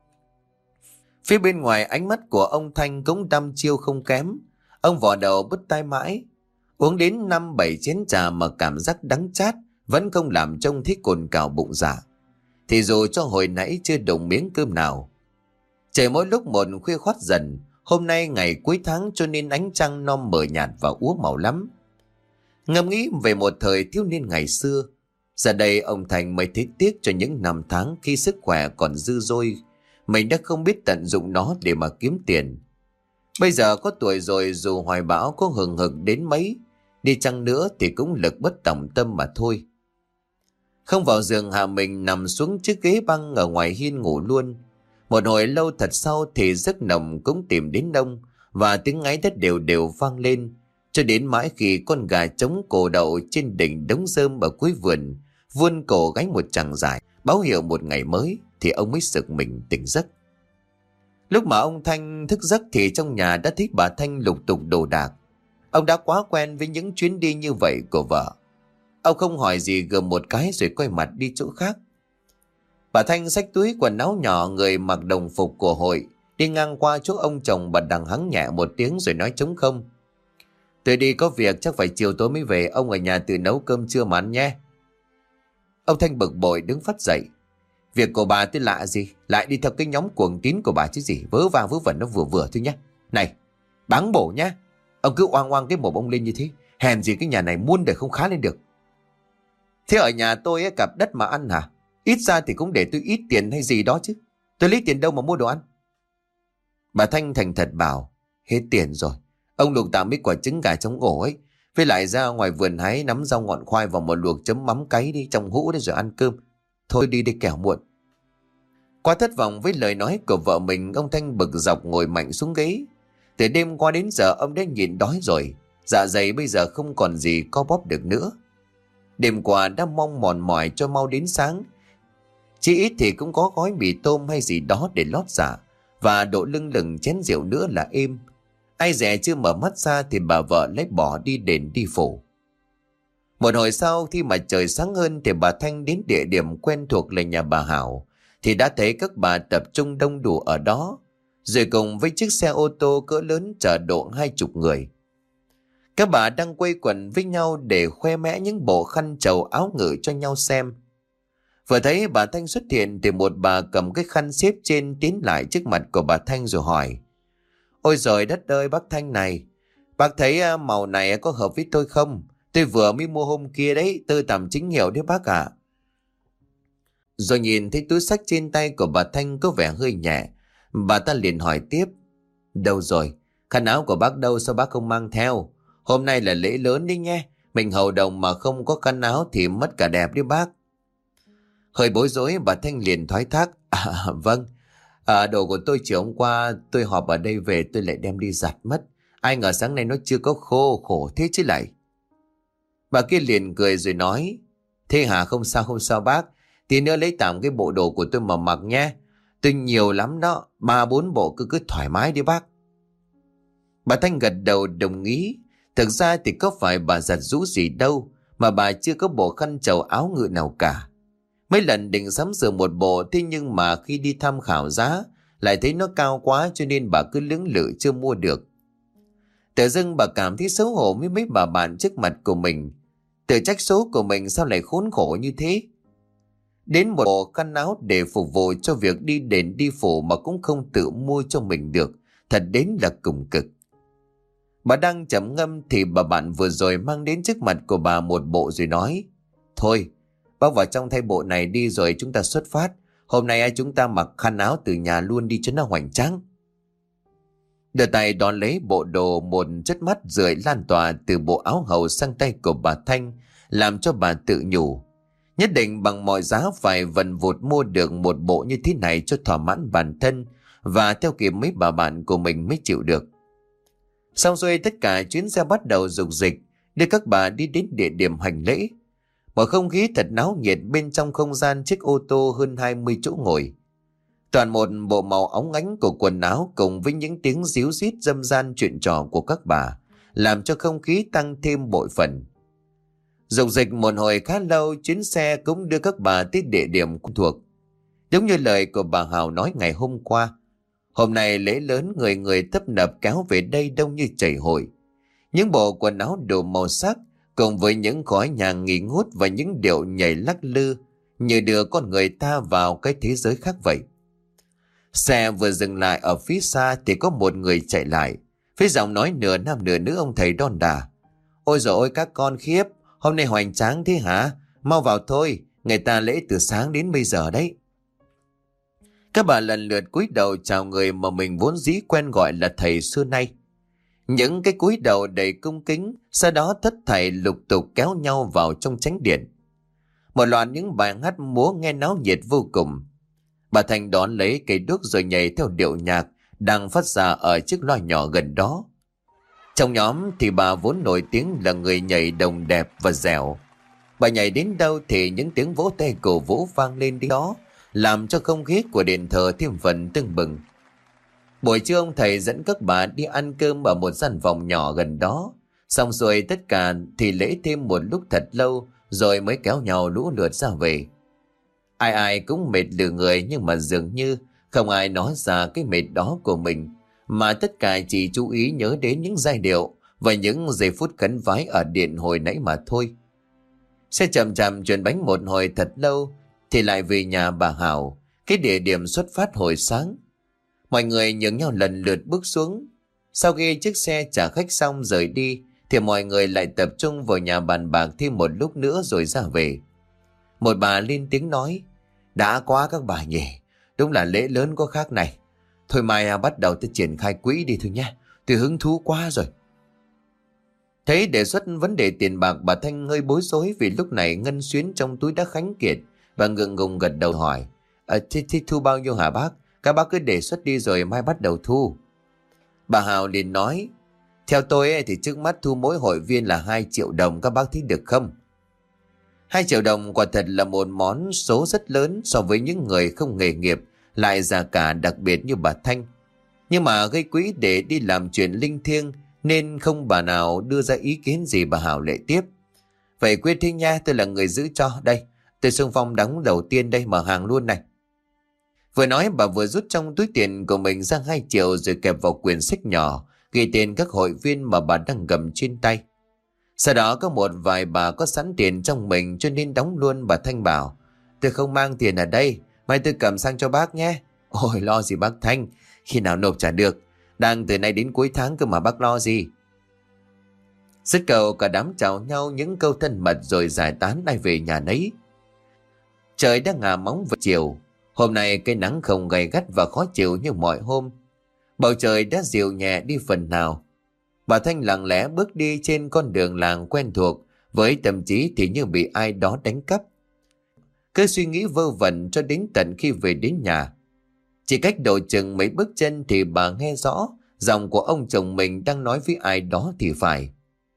[SPEAKER 1] Phía bên ngoài, ánh mắt của ông Thanh cũng đăm chiêu không kém. Ông vò đầu bứt tai mãi. Uống đến năm bảy chén trà mà cảm giác đắng chát vẫn không làm trông thấy cồn cào bụng dạ. Thì dù cho hồi nãy chưa đụng miếng cơm nào. Trời mỗi lúc một khuya khoắt dần. Hôm nay ngày cuối tháng cho nên ánh trăng non mờ nhạt và úa màu lắm. Ngẫm nghĩ về một thời thiếu niên ngày xưa, giờ đây ông Thành mới thấy tiếc cho những năm tháng khi sức khỏe còn dư dôi, mình đã không biết tận dụng nó để mà kiếm tiền. Bây giờ có tuổi rồi, dù hoài bão có hừng hực đến mấy, đi chăng nữa thì cũng lực bất tòng tâm mà thôi. Không vào giường, hạ mình nằm xuống chiếc ghế băng ở ngoài hiên ngủ luôn. Một hồi lâu thật sau thì giấc nồng cũng tìm đến đông, và tiếng ngáy đất đều đều vang lên, cho đến mãi khi con gà trống cổ đậu trên đỉnh đống rơm ở cuối vườn vươn cổ gáy một chàng dài, báo hiệu một ngày mới, thì ông mới sực mình tỉnh giấc. Lúc mà ông Thanh thức giấc thì trong nhà đã thấy bà Thanh lục tục đồ đạc. Ông đã quá quen với những chuyến đi như vậy của vợ. Ông không hỏi gì, gầm một cái rồi quay mặt đi chỗ khác. Bà Thanh xách túi quần áo nhỏ, người mặc đồng phục của hội, đi ngang qua chỗ ông chồng. Bà đằng hắng nhẹ một tiếng rồi nói trống không: "Tôi đi có việc, chắc phải chiều tối mới về. Ông ở nhà tự nấu cơm trưa mà ăn nhé." Ông Thanh bực bội đứng phắt dậy. Việc của bà tôi lạ gì, lại đi theo cái nhóm cuồng tín của bà chứ gì, vớ va vớ vẩn nó vừa vừa thôi nhé. Này, báng bổ nhé, ông cứ oang oang cái mồm ông lên như thế, hèn gì cái nhà này muôn đời không khá lên được. Thế ở nhà tôi ấy, cặp đất mà ăn hả? Ít ra thì cũng để tôi ít tiền hay gì đó chứ. Tôi lấy tiền đâu mà mua đồ ăn? Bà Thanh thành thật bảo, hết tiền rồi. Ông luộc tạm mấy quả trứng gà trong ổ ấy. Với lại ra ngoài vườn hái nắm rau ngọn khoai vào một luộc chấm mắm cáy đi trong hũ đấy rồi ăn cơm. Thôi đi đi kẻo muộn. Quá thất vọng với lời nói của vợ mình, ông Thanh bực dọc ngồi mạnh xuống ghế. Từ đêm qua đến giờ ông đã nhịn đói rồi. Dạ dày bây giờ không còn gì co bóp được nữa. Đêm qua đã mong mòn mỏi cho mau đến sáng. Chỉ ít thì cũng có gói mì tôm hay gì đó để lót dạ. Và độ lưng lừng chén rượu nữa là êm. Ai dè chưa mở mắt ra thì bà vợ lấy bỏ đi đền đi phủ. Một hồi sau khi mà trời sáng hơn thì bà Thanh đến địa điểm quen thuộc là nhà bà Hảo. Thì đã thấy các bà tập trung đông đủ ở đó. Rồi cùng với chiếc xe ô tô cỡ lớn chở độ hai chục người. Các bà đang quây quần với nhau để khoe mẽ những bộ khăn trầu áo ngự cho nhau xem. Vừa thấy bà Thanh xuất hiện thì một bà cầm cái khăn xếp trên tiến lại trước mặt của bà Thanh rồi hỏi. Ôi giời đất ơi bác Thanh này, bác thấy màu này có hợp với tôi không? Tôi vừa mới mua hôm kia đấy, tơ tằm chính hiệu đấy bác ạ. Rồi nhìn thấy túi xách trên tay của bà Thanh có vẻ hơi nhẹ, bà ta liền hỏi tiếp. Đâu rồi? Khăn áo của bác đâu sao bác không mang theo? Hôm nay là lễ lớn đấy nghe, mình hầu đồng mà không có khăn áo thì mất cả đẹp đấy bác. Hơi bối rối bà Thanh liền thoái thác. À vâng, à, đồ của tôi chiều hôm qua tôi họp ở đây về tôi lại đem đi giặt mất. Ai ngờ sáng nay nó chưa có khô, khổ thế chứ lại. Bà kia liền cười rồi nói. Thế hả, không sao không sao bác. Tí nữa lấy tạm cái bộ đồ của tôi mà mặc nhé. Tôi nhiều lắm đó, ba bốn bộ cứ cứ thoải mái đi bác. Bà Thanh gật đầu đồng ý. Thực ra thì có phải bà giặt rũ gì đâu mà bà chưa có bộ khăn trầu áo ngự nào cả. Mấy lần định sắm sửa một bộ, thế nhưng mà khi đi tham khảo giá lại thấy nó cao quá cho nên bà cứ lưỡng lự chưa mua được. Tự dưng bà cảm thấy xấu hổ với mấy bà bạn trước mặt của mình. Tự trách số của mình sao lại khốn khổ như thế. Đến một bộ khăn áo để phục vụ cho việc đi đền đi phủ mà cũng không tự mua cho mình được, thật đến là cùng cực. Bà đang trầm ngâm thì bà bạn vừa rồi mang đến trước mặt của bà một bộ rồi nói. Thôi, bác vào trong thay bộ này đi rồi chúng ta xuất phát. Hôm nay chúng ta mặc khăn áo từ nhà luôn đi cho nó hoành tráng. Đưa tay đón lấy bộ đồ, một chất mắt rượi lan tỏa từ bộ áo hầu sang tay của bà Thanh, làm cho bà tự nhủ. Nhất định bằng mọi giá phải vần vụt mua được một bộ như thế này cho thỏa mãn bản thân và theo kịp mấy bà bạn của mình mới chịu được. Xong rồi tất cả chuyến xe bắt đầu rục dịch đưa các bà đi đến địa điểm hành lễ. Một không khí thật náo nhiệt bên trong không gian chiếc ô tô hơn hai mươi chỗ ngồi. Toàn một bộ màu óng ánh của quần áo cùng với những tiếng ríu rít râm ran chuyện trò của các bà làm cho không khí tăng thêm bội phần. Rục dịch một hồi khá lâu, chuyến xe cũng đưa các bà tới địa điểm quen thuộc. Giống như lời của bà Hào nói ngày hôm qua, hôm nay lễ lớn người người tấp nập kéo về đây đông như chảy hội. Những bộ quần áo đồ màu sắc cùng với những khói nhang nghi ngút và những điệu nhảy lắc lư như đưa con người ta vào cái thế giới khác vậy. Xe vừa dừng lại ở phía xa thì có một người chạy lại, với giọng nói nửa nam nửa nữ ông thầy đon đả. Ôi dồi ôi các con khiếp, hôm nay hoành tráng thế hả? Mau vào thôi, người ta lễ từ sáng đến bây giờ đấy. Các bà lần lượt cúi đầu chào người mà mình vốn dĩ quen gọi là thầy xưa nay. Những cái cúi đầu đầy cung kính, sau đó thất thảy lục tục kéo nhau vào trong chánh điện. Một loạt những bài hát múa nghe náo nhiệt vô cùng. Bà Thành đón lấy cây đuốc rồi nhảy theo điệu nhạc đang phát ra ở chiếc loa nhỏ gần đó. Trong nhóm thì bà vốn nổi tiếng là người nhảy đồng đẹp và dẻo. Bà nhảy đến đâu thì những tiếng vỗ tay cổ vũ vang lên đến đó, làm cho không khí của đền thờ thêm phần tưng bừng. Buổi trưa ông thầy dẫn các bà đi ăn cơm ở một gian phòng nhỏ gần đó. Xong rồi tất cả thì lễ thêm một lúc thật lâu rồi mới kéo nhau lũ lượt ra về. Ai ai cũng mệt lử người nhưng mà dường như không ai nói ra cái mệt đó của mình, mà tất cả chỉ chú ý nhớ đến những giai điệu và những giây phút khấn vái ở điện hồi nãy mà thôi. Xe chậm chậm chuyển bánh một hồi thật lâu thì lại về nhà bà Hảo, cái địa điểm xuất phát hồi sáng. Mọi người nhường nhau lần lượt bước xuống. Sau khi chiếc xe trả khách xong rời đi thì mọi người lại tập trung vào nhà bàn bạc thêm một lúc nữa rồi ra về. Một bà lên tiếng nói: đã quá các bà nhỉ, đúng là lễ lớn có khác này. Thôi mai à, bắt đầu tôi triển khai quỹ đi thôi nhé. Tôi hứng thú quá rồi. Thấy đề xuất vấn đề tiền bạc, bà Thanh hơi bối rối vì lúc này ngân xuyến trong túi đã khánh kiệt. Và ngượng ngùng gật đầu hỏi. À, thế, thế thu bao nhiêu hả bác? Các bác cứ đề xuất đi rồi mai bắt đầu thu. Bà Hào liền nói. Theo tôi ấy, thì trước mắt thu mỗi hội viên là hai triệu đồng, các bác thấy được không? Hai triệu đồng quả thật là một món số rất lớn so với những người không nghề nghiệp, lại già cả đặc biệt như bà Thanh. Nhưng mà gây quỹ để đi làm chuyện linh thiêng nên không bà nào đưa ra ý kiến gì. Bà Hảo lệ tiếp. Vậy quyết thế nha, tôi là người giữ cho. Đây, tôi xung phong đóng đầu tiên đây, mở hàng luôn này. Vừa nói bà vừa rút trong túi tiền của mình ra hai triệu rồi kẹp vào quyển sách nhỏ ghi tên các hội viên mà bà đang cầm trên tay. Sau đó có một vài bà có sẵn tiền trong mình cho nên đóng luôn. Bà Thanh bảo. Tôi không mang tiền ở đây, mai tôi cầm sang cho bác nhé. Ôi lo gì bác Thanh, khi nào nộp trả được. Đang từ nay đến cuối tháng cơ mà bác lo gì. Dứt câu cả đám chào nhau những câu thân mật rồi giải tán ai về nhà nấy. Trời đã ngả móng vào chiều. Hôm nay cây nắng không gay gắt và khó chịu như mọi hôm. Bầu trời đã dịu nhẹ đi phần nào. Bà Thanh lặng lẽ bước đi trên con đường làng quen thuộc, với tâm trí thì như bị ai đó đánh cắp. Cứ suy nghĩ vơ vẩn cho đến tận khi về đến nhà. Chỉ cách độ chừng mấy bước chân thì bà nghe rõ giọng của ông chồng mình đang nói với ai đó thì phải.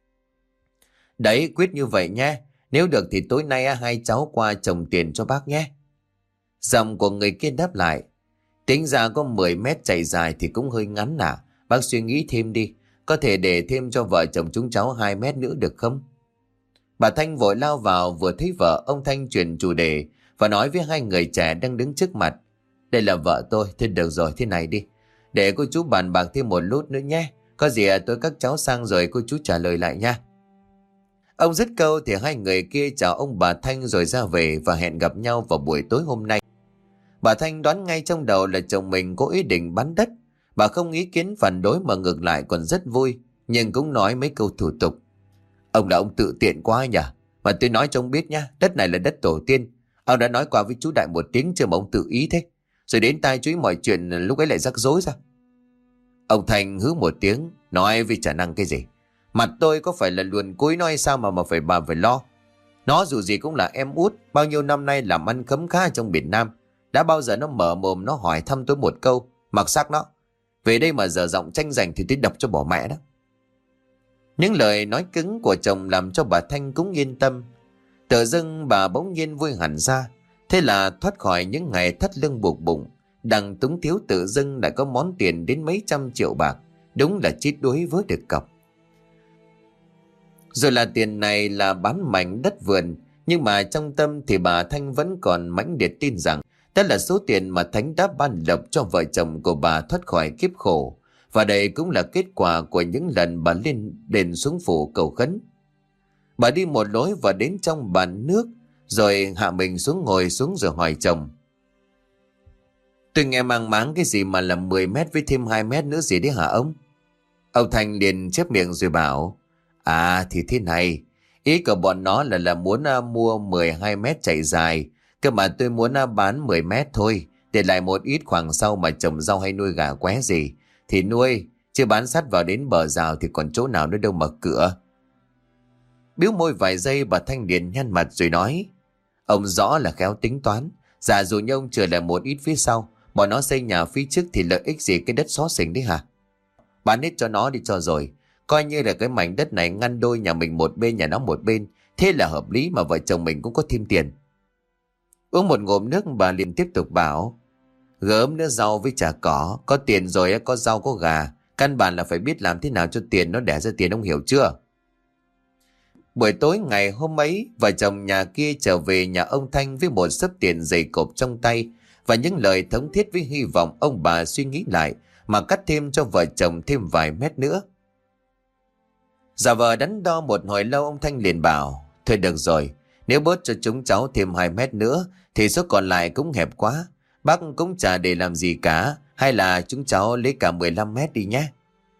[SPEAKER 1] Đấy, quyết như vậy nhé. Nếu được thì tối nay hai cháu qua trồng tiền cho bác nhé. Giọng của người kia đáp lại. Tính ra có mười mét chạy dài thì cũng hơi ngắn à. Bác suy nghĩ thêm đi. Có thể để thêm cho vợ chồng chúng cháu hai mét nữa được không? Bà Thanh vội lao vào, vừa thấy vợ ông Thanh chuyển chủ đề và nói với hai người trẻ đang đứng trước mặt. Đây là vợ tôi, thế được rồi, thế này đi. Để cô chú bàn bạc thêm một lút nữa nhé. Có gì tôi các cháu sang rồi cô chú trả lời lại nha. Ông dứt câu thì hai người kia chào ông bà Thanh rồi ra về và hẹn gặp nhau vào buổi tối hôm nay. Bà Thanh đoán ngay trong đầu là chồng mình có ý định bán đất. Bà không ý kiến phản đối mà ngược lại còn rất vui, nhưng cũng nói mấy câu thủ tục. Ông là ông tự tiện quá nhỉ. Mà tôi nói cho ông biết nhá, đất này là đất tổ tiên. Ông đã nói qua với chú Đại một tiếng chưa mà ông tự ý thế. Rồi đến tai chú ý mọi chuyện lúc ấy lại rắc rối ra. Ông Thành hứ một tiếng, nói vì chả năng cái gì. Mặt tôi có phải là luồn cúi nói sao mà mà phải bà phải lo. Nó dù gì cũng là em út, bao nhiêu năm nay làm ăn khấm khá trong miền Nam. Đã bao giờ nó mở mồm nó hỏi thăm tôi một câu, mặc sắc nó. Về đây mà giờ giọng tranh giành thì tôi đập cho bỏ mẹ đó. Những lời nói cứng của chồng làm cho bà Thanh cũng yên tâm. Tự dưng bà bỗng nhiên vui hẳn ra. Thế là thoát khỏi những ngày thắt lưng buộc bụng. Đằng túng thiếu tự dưng lại có món tiền đến mấy trăm triệu bạc. Đúng là chít đuối với được cọc. Rồi là tiền này là bán mảnh đất vườn. Nhưng mà trong tâm thì bà Thanh vẫn còn mãnh liệt tin rằng đó là số tiền mà Thánh đã ban lộc cho vợ chồng của bà thoát khỏi kiếp khổ. Và đây cũng là kết quả của những lần bà lên đền xuống phủ cầu khấn. Bà đi một lối và đến trong bàn nước, rồi hạ mình xuống ngồi xuống rồi hỏi chồng. Tôi nghe mang máng cái gì mà là mười mét với thêm hai mét nữa gì đấy hả ông? Ông Thành liền chép miệng rồi bảo. À thì thế này, ý của bọn nó là là muốn uh, mua mười hai mét chạy dài. Cơ mà tôi muốn uh, bán mười mét thôi, để lại một ít khoảng sau mà trồng rau hay nuôi gà qué gì. Thì nuôi, chứ bán sắt vào đến bờ rào thì còn chỗ nào nữa đâu mà cửa. Biếu môi vài giây bà Thanh liền nhăn mặt rồi nói. Ông rõ là khéo tính toán. Giả dụ như ông trở lại một ít phía sau, bọn nó xây nhà phía trước thì lợi ích gì cái đất xó xỉnh đấy hả? Bán hết cho nó đi cho rồi. Coi như là cái mảnh đất này ngăn đôi nhà mình một bên nhà nó một bên. Thế là hợp lý mà vợ chồng mình cũng có thêm tiền. Uống một ngụm nước bà liền tiếp tục bảo. Gớm nữa rau với chả cỏ. Có tiền rồi có rau có gà. Căn bản là phải biết làm thế nào cho tiền nó đẻ ra tiền, ông hiểu chưa? Buổi tối ngày hôm ấy, vợ chồng nhà kia trở về nhà ông Thanh với một xấp tiền dày cộp trong tay và những lời thống thiết với hy vọng ông bà suy nghĩ lại mà cắt thêm cho vợ chồng thêm vài mét nữa. Giả vờ đắn đo một hồi lâu, ông Thanh liền bảo. Thôi được rồi, nếu bớt cho chúng cháu thêm hai mét nữa thì số còn lại cũng hẹp quá. Bác cũng chả để làm gì cả. Hay là chúng cháu lấy cả mười lăm mét đi nhé.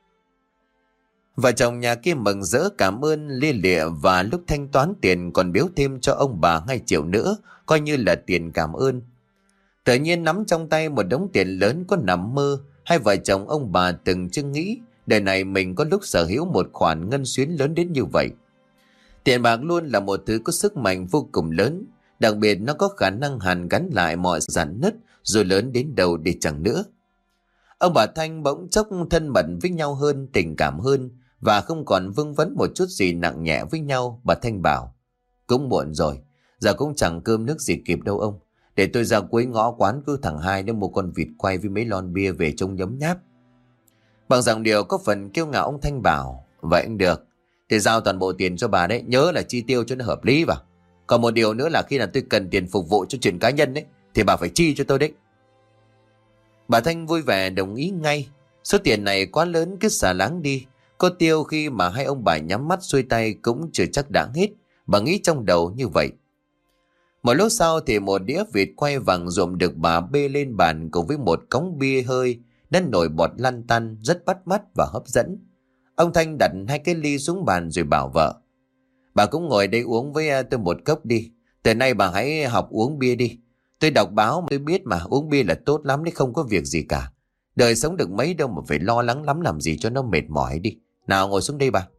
[SPEAKER 1] Vợ chồng nhà kia mừng rỡ cảm ơn lia lịa và lúc thanh toán tiền còn biếu thêm cho ông bà hai triệu nữa, coi như là tiền cảm ơn. Tự nhiên nắm trong tay một đống tiền lớn có nằm mơ hai vợ chồng ông bà từng chưa nghĩ đời này mình có lúc sở hữu một khoản ngân xuyến lớn đến như vậy. Tiền bạc luôn là một thứ có sức mạnh vô cùng lớn, đặc biệt nó có khả năng hàn gắn lại mọi rạn nứt rồi lớn đến đâu đi chẳng nữa. Ông bà Thanh bỗng chốc thân mật với nhau hơn, tình cảm hơn và không còn vương vấn một chút gì nặng nhẹ với nhau. Bà Thanh bảo: cũng muộn rồi, giờ cũng chẳng cơm nước gì kịp đâu ông. Để tôi ra cuối ngõ quán cứ thằng Hai nó mua con vịt quay với mấy lon bia về trông nhấm nháp. Bằng giọng điệu có phần kiêu ngạo, ông Thanh bảo: vậy cũng được, thì giao toàn bộ tiền cho bà đấy, nhớ là chi tiêu cho nó hợp lý vào. Còn một điều nữa là khi nào tôi cần tiền phục vụ cho chuyện cá nhân đấy thì bà phải chi cho tôi đấy. Bà Thanh vui vẻ đồng ý ngay. Số tiền này quá lớn cứ xả láng đi, có tiêu khi mà hai ông bà nhắm mắt xuôi tay cũng chưa chắc đã hết. Bà nghĩ trong đầu như vậy. Một lúc sau thì một đĩa vịt quay vàng rộm được bà bê lên bàn cùng với một cống bia hơi đã nổi bọt lăn tăn, rất bắt mắt và hấp dẫn. Ông Thanh đặt hai cái ly xuống bàn rồi bảo vợ: bà cũng ngồi đây uống với tôi một cốc đi. Từ nay bà hãy học uống bia đi. Tôi đọc báo tôi biết mà, uống bia là tốt lắm đấy, không có việc gì cả. Đời sống được mấy đâu mà phải lo lắng lắm làm gì cho nó mệt mỏi đi. Nào ngồi xuống đây bà.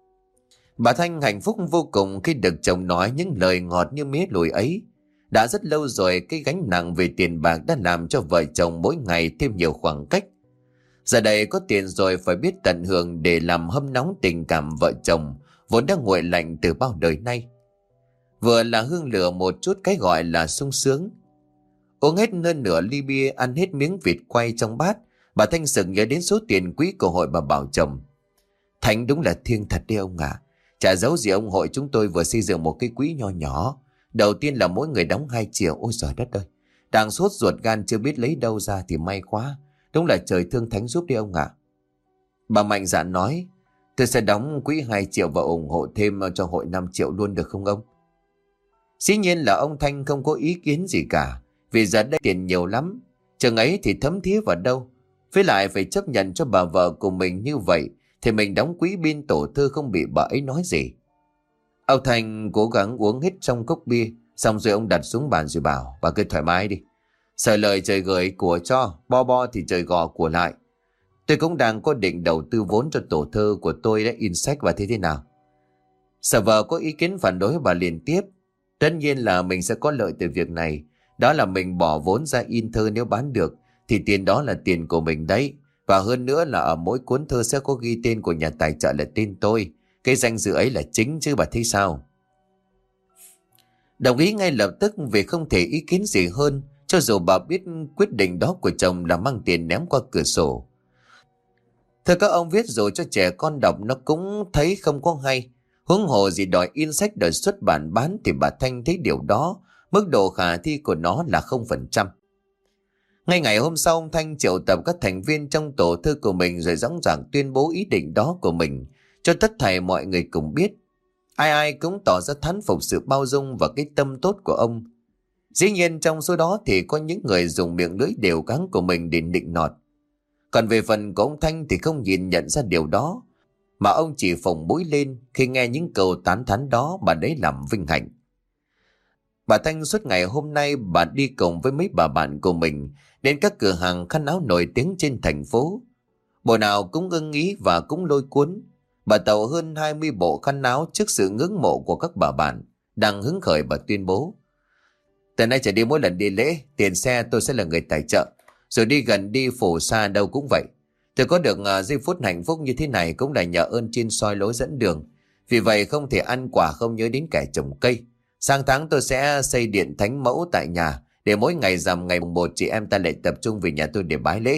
[SPEAKER 1] Bà Thanh hạnh phúc vô cùng khi được chồng nói những lời ngọt như mía lùi ấy. Đã rất lâu rồi cái gánh nặng về tiền bạc đã làm cho vợ chồng mỗi ngày thêm nhiều khoảng cách. Giờ đây có tiền rồi phải biết tận hưởng để làm hâm nóng tình cảm vợ chồng vốn đã nguội lạnh từ bao đời nay. Vừa là hương lửa một chút cái gọi là sung sướng. Uống hết hơn nửa ly bia, ăn hết miếng vịt quay trong bát, bà Thanh sực nhớ đến số tiền quỹ của hội bà bảo chồng: Thanh đúng là thiêng thật đấy ông ạ. À. Chả giấu gì ông, hội chúng tôi vừa xây dựng một cái quỹ nho nhỏ. Đầu tiên là mỗi người đóng hai triệu. Ôi trời đất ơi, đang sốt ruột gan chưa biết lấy đâu ra thì may quá. Đúng là trời thương Thánh giúp đi ông ạ. À. Bà mạnh dạn nói: tôi sẽ đóng quỹ hai triệu và ủng hộ thêm cho hội năm triệu luôn được không ông? Dĩ nhiên là ông Thanh không có ý kiến gì cả, vì giờ đây tiền nhiều lắm, chừng ấy thì thấm thía vào đâu. Với lại phải chấp nhận cho bà vợ của mình như vậy thì mình đóng quỹ bên tổ thư không bị bà ấy nói gì. Ông Thanh cố gắng uống hết trong cốc bia, xong rồi ông đặt xuống bàn rồi bảo: bà cứ thoải mái đi. Sợ lời trời gửi của cho, bo bo thì trời gò của lại. Tôi cũng đang có định đầu tư vốn cho tổ thơ của tôi đã in sách, và thế thế nào? Sợ vợ có ý kiến phản đối, bà liền tiếp: tất nhiên là mình sẽ có lợi từ việc này. Đó là mình bỏ vốn ra in thơ, nếu bán được thì tiền đó là tiền của mình đấy. Và hơn nữa là ở mỗi cuốn thơ sẽ có ghi tên của nhà tài trợ là tên tôi. Cái danh dự ấy là chính chứ, bà thấy sao? Đồng ý ngay lập tức vì không thể ý kiến gì hơn, cho dù bà biết quyết định đó của chồng là mang tiền ném qua cửa sổ. Thơ các ông viết rồi cho trẻ con đọc nó cũng thấy không có hay. Huống hồ gì đòi in sách đòi xuất bản bán thì bà Thanh thấy điều đó mức độ khả thi của nó là không phần trăm. Ngay ngày hôm sau, ông Thanh triệu tập các thành viên trong tổ thư của mình rồi dõng dạc tuyên bố ý định đó của mình cho tất thảy mọi người cùng biết. Ai ai cũng tỏ ra thán phục sự bao dung và cái tâm tốt của ông. Dĩ nhiên trong số đó thì có những người dùng miệng lưỡi đều cáng của mình để nịnh nọt. Còn về phần của ông Thanh thì không nhìn nhận ra điều đó, mà ông chỉ phồng mũi lên khi nghe những câu tán thán đó mà đấy làm vinh hạnh. Bà Thanh suốt ngày hôm nay bà đi cùng với mấy bà bạn của mình đến các cửa hàng khăn áo nổi tiếng trên thành phố. Bộ nào cũng ưng ý và cũng lôi cuốn. Bà tậu hơn hai mươi bộ khăn áo trước sự ngưỡng mộ của các bà bạn. Đang hứng khởi bà tuyên bố: từ nay trở đi mỗi lần đi lễ, tiền xe tôi sẽ là người tài trợ. Rồi đi gần đi phủ xa đâu cũng vậy. Tôi có được uh, giây phút hạnh phúc như thế này cũng là nhờ ơn trên soi lối dẫn đường. Vì vậy không thể ăn quả không nhớ đến kẻ trồng cây. Sang tháng tôi sẽ xây điện thánh mẫu tại nhà, để mỗi ngày rằm ngày mùng một chị em ta lại tập trung về nhà tôi để bái lễ.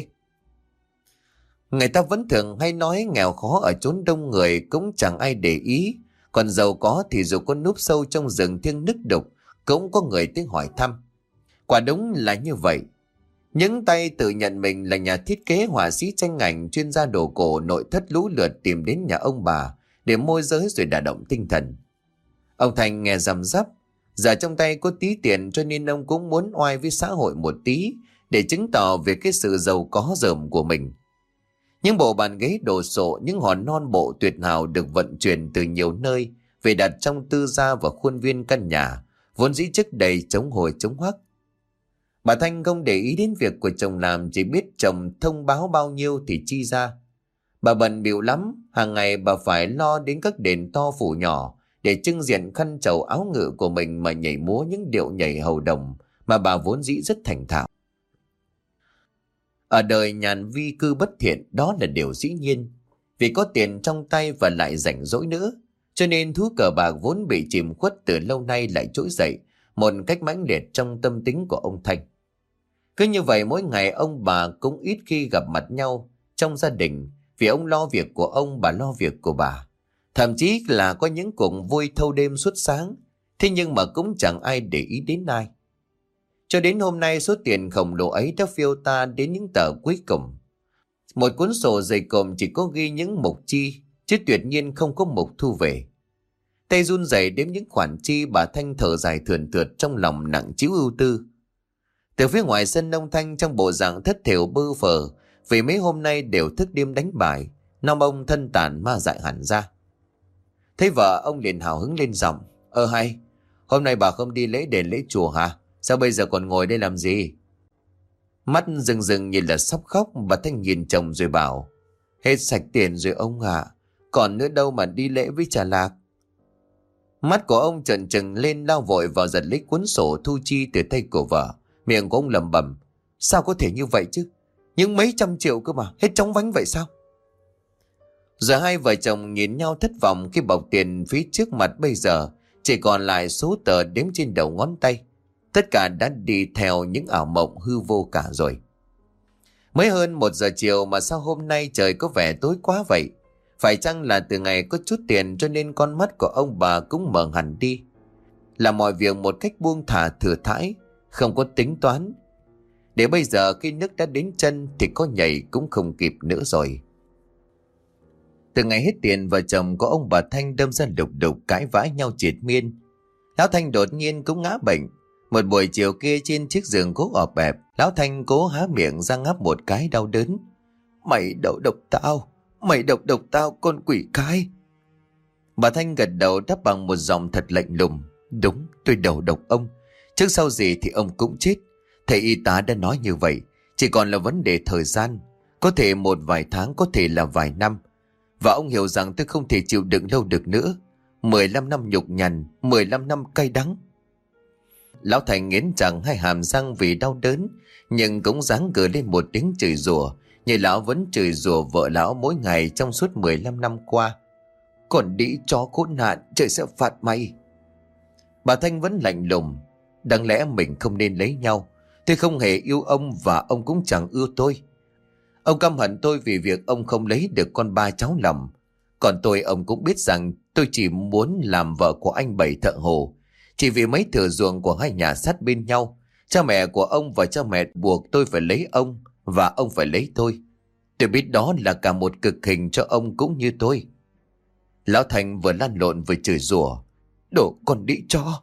[SPEAKER 1] Người ta vẫn thường hay nói nghèo khó ở chốn đông người cũng chẳng ai để ý. Còn giàu có thì dù có núp sâu trong rừng thiêng nức đục cũng có người tới hỏi thăm. Quả đúng là như vậy. Những tay tự nhận mình là nhà thiết kế, họa sĩ tranh ảnh, chuyên gia đồ cổ nội thất lũ lượt tìm đến nhà ông bà để môi giới rồi đả động tinh thần. Ông Thành nghe răm rắp, giờ trong tay có tí tiền cho nên ông cũng muốn oai với xã hội một tí để chứng tỏ về cái sự giàu có dởm của mình. Những bộ bàn ghế đồ sộ, những hòn non bộ tuyệt hảo được vận chuyển từ nhiều nơi về đặt trong tư gia và khuôn viên căn nhà vốn dĩ trước đầy chống hồi chống hoắc. Bà Thanh không để ý đến việc của chồng làm, chỉ biết chồng thông báo bao nhiêu thì chi ra. Bà bận bịu lắm, hàng ngày bà phải lo đến các đền to phủ nhỏ để trưng diện khăn trầu áo ngự của mình mà nhảy múa những điệu nhảy hầu đồng mà bà vốn dĩ rất thành thạo. Ở đời nhàn vi cư bất thiện, đó là điều dĩ nhiên. Vì có tiền trong tay và lại rảnh rỗi nữa, cho nên thú cờ bạc vốn bị chìm khuất từ lâu nay lại trỗi dậy một cách mãnh liệt trong tâm tính của ông Thanh. Cứ như vậy mỗi ngày ông bà cũng ít khi gặp mặt nhau trong gia đình, vì ông lo việc của ông, bà lo việc của bà. Thậm chí là có những cuộc vui thâu đêm suốt sáng, thế nhưng mà cũng chẳng ai để ý đến ai. Cho đến hôm nay số tiền khổng lồ ấy đã phiêu ta đến những tờ cuối cùng. Một cuốn sổ dày cộm chỉ có ghi những mục chi, chứ tuyệt nhiên không có mục thu về. Tay run rẩy đếm những khoản chi, bà Thanh thở dài thườn thượt trong lòng nặng trĩu ưu tư. Từ phía ngoài sân, ông Thanh trong bộ dạng thất thểu bơ phờ, vì mấy hôm nay đều thức đêm đánh bài, năm ông thân tàn ma dại hẳn ra. Thấy vợ, ông liền hào hứng lên giọng: Ơ hay, hôm nay bà không đi lễ đền lễ chùa hả? Sao bây giờ còn ngồi đây làm gì? Mắt rừng rừng như là sắp khóc, bà Thanh nhìn chồng rồi bảo: Hết sạch tiền rồi ông ạ, còn nữa đâu mà đi lễ với trà lạc. Mắt của ông trợn trừng lên, lao vội vào giật lấy cuốn sổ thu chi từ tay của vợ. Miệng của ông lẩm bẩm: Sao có thể như vậy chứ? Nhưng mấy trăm triệu cơ mà, hết chóng vánh vậy sao? Giờ hai vợ chồng nhìn nhau thất vọng khi bọc tiền phía trước mặt bây giờ chỉ còn lại số tờ đếm trên đầu ngón tay. Tất cả đã đi theo những ảo mộng hư vô cả rồi. Mới hơn một giờ chiều mà sao hôm nay trời có vẻ tối quá vậy? Phải chăng là từ ngày có chút tiền cho nên con mắt của ông bà cũng mở hẳn đi, làm mọi việc một cách buông thả thừa thãi, không có tính toán. Để bây giờ khi nước đã đến chân thì có nhảy cũng không kịp nữa rồi. Từ ngày hết tiền, vợ chồng của ông bà Thanh đâm ra lục đục cãi vã nhau triệt miên. Lão Thanh đột nhiên cũng ngã bệnh. Một buổi chiều kia trên chiếc giường gỗ ọp ẹp, Lão Thanh cố há miệng ra ngáp một cái đau đớn. Mày đầu độc tao, mày độc độc tao con quỷ cái. Bà Thanh gật đầu đáp bằng một giọng thật lạnh lùng: Đúng, tôi đầu độc ông. Trước sau gì thì ông cũng chết. Thầy y tá đã nói như vậy, chỉ còn là vấn đề thời gian. Có thể một vài tháng, có thể là vài năm. Và ông hiểu rằng tôi không thể chịu đựng lâu được nữa. mười lăm năm nhục nhằn, mười lăm năm cay đắng. Lão Thành nghiến chặt hai hàm răng vì đau đớn, nhưng cũng ráng gừ lên một tiếng chửi rủa, như lão vẫn chửi rủa vợ lão mỗi ngày trong suốt mười lăm năm qua. Còn đĩ chó khốn nạn, trời sẽ phạt mày. Bà Thanh vẫn lạnh lùng: Đáng lẽ mình không nên lấy nhau. Tôi không hề yêu ông và ông cũng chẳng ưa tôi. Ông căm hận tôi vì việc ông không lấy được con ba cháu lầm. Còn tôi, ông cũng biết rằng tôi chỉ muốn làm vợ của anh Bảy thợ hồ. Chỉ vì mấy thửa ruộng của hai nhà sát bên nhau, cha mẹ của ông và cha mẹ buộc tôi phải lấy ông, và ông phải lấy tôi. Tôi biết đó là cả một cực hình cho ông cũng như tôi. Lão Thành vừa lăn lộn vừa chửi rủa: Đồ con đĩ chó.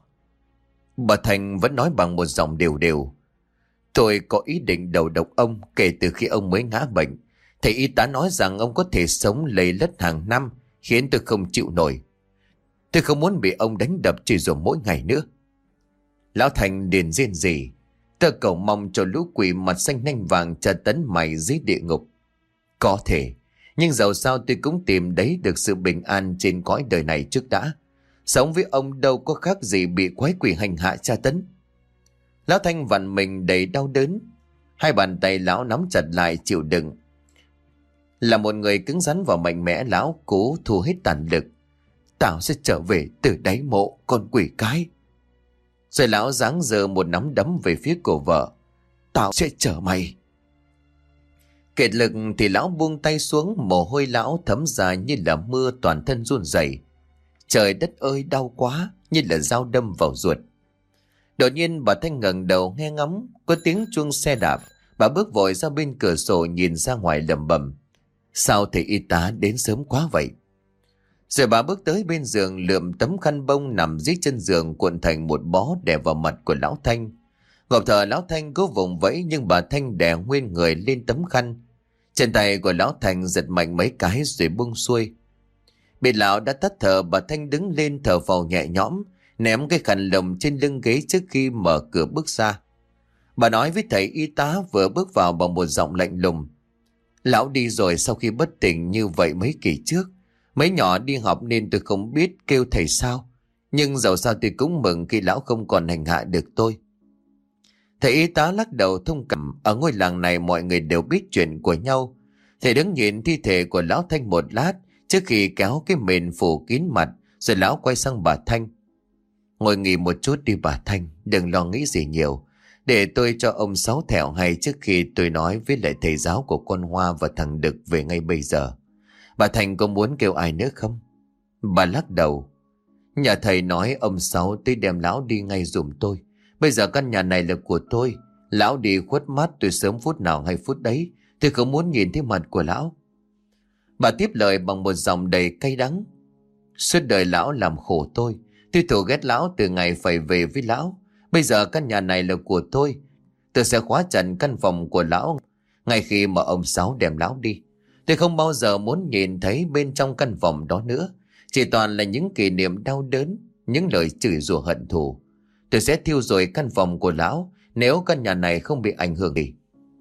[SPEAKER 1] Bà Thành vẫn nói bằng một giọng đều đều: Tôi có ý định đầu độc ông kể từ khi ông mới ngã bệnh. Thầy y tá nói rằng ông có thể sống lầy lất hàng năm, khiến tôi không chịu nổi. Tôi không muốn bị ông đánh đập chửi rủa mỗi ngày nữa. Lão Thành liền rên rỉ: Tôi cầu mong cho lũ quỷ mặt xanh nanh vàng tra tấn mày dưới địa ngục. Có thể, nhưng dẫu sao tôi cũng tìm thấy được sự bình an trên cõi đời này trước đã. Sống với ông đâu có khác gì bị quái quỷ hành hạ tra tấn. Lão Thanh vặn mình đầy đau đớn. Hai bàn tay lão nắm chặt lại chịu đựng. Là một người cứng rắn và mạnh mẽ, lão cố thu hết tàn lực. Tao sẽ trở về từ đáy mộ, con quỷ cái. Rồi lão giáng giơ một nắm đấm về phía cổ vợ: Tao sẽ chở mày. Kiệt lực thì lão buông tay xuống, mồ hôi lão thấm ra như là mưa, toàn thân run rẩy. Trời đất ơi, đau quá, như là dao đâm vào ruột. Đột nhiên bà Thanh ngẩng đầu nghe ngóng, có tiếng chuông xe đạp. Bà bước vội ra bên cửa sổ nhìn ra ngoài lẩm bẩm: Sao thầy y tá đến sớm quá vậy? Rồi bà bước tới bên giường, lượm tấm khăn bông nằm dưới chân giường cuộn thành một bó đè vào mặt của lão Thanh. Ngọc thở lão Thanh cố vùng vẫy, nhưng bà Thanh đè nguyên người lên tấm khăn. Chân tay của lão Thanh giật mạnh mấy cái rồi buông xuôi. Bị lão đã tắt thở, bà Thanh đứng lên thở phào nhẹ nhõm, ném cái khăn lồng trên lưng ghế trước khi mở cửa bước ra. Bà nói với thầy y tá vừa bước vào bằng một giọng lạnh lùng. Lão đi rồi sau khi bất tỉnh như vậy mấy kỳ trước. Mấy nhỏ đi học nên tôi không biết kêu thầy sao. Nhưng dẫu sao tôi cũng mừng khi lão không còn hành hạ được tôi. Thầy y tá lắc đầu thông cảm. Ở ngôi làng này mọi người đều biết chuyện của nhau. Thầy đứng nhìn thi thể của lão Thanh một lát trước khi kéo cái mền phủ kín mặt. Rồi lão quay sang bà Thanh. Ngồi nghỉ một chút đi bà Thanh, đừng lo nghĩ gì nhiều. Để tôi cho ông Sáu thẹo hay trước khi tôi nói với lại thầy giáo của con Hoa và thằng Đực về ngay bây giờ. Bà Thanh có muốn kêu ai nữa không? Bà lắc đầu. Nhà thầy nói ông Sáu tôi đem lão đi ngay giùm tôi. Bây giờ căn nhà này là của tôi. Lão đi khuất mắt tôi sớm phút nào hay phút đấy. Tôi không muốn nhìn thấy mặt của lão. Bà tiếp lời bằng một giọng đầy cay đắng. Suốt đời lão làm khổ tôi. Tôi thù ghét lão từ ngày phải về với lão. Bây giờ căn nhà này là của tôi. Tôi sẽ khóa chặt căn phòng của lão ngay khi mà ông Sáu đem lão đi. Tôi không bao giờ muốn nhìn thấy bên trong căn phòng đó nữa. Chỉ toàn là những kỷ niệm đau đớn, những lời chửi rủa hận thù. Tôi sẽ thiêu rụi căn phòng của lão nếu căn nhà này không bị ảnh hưởng gì.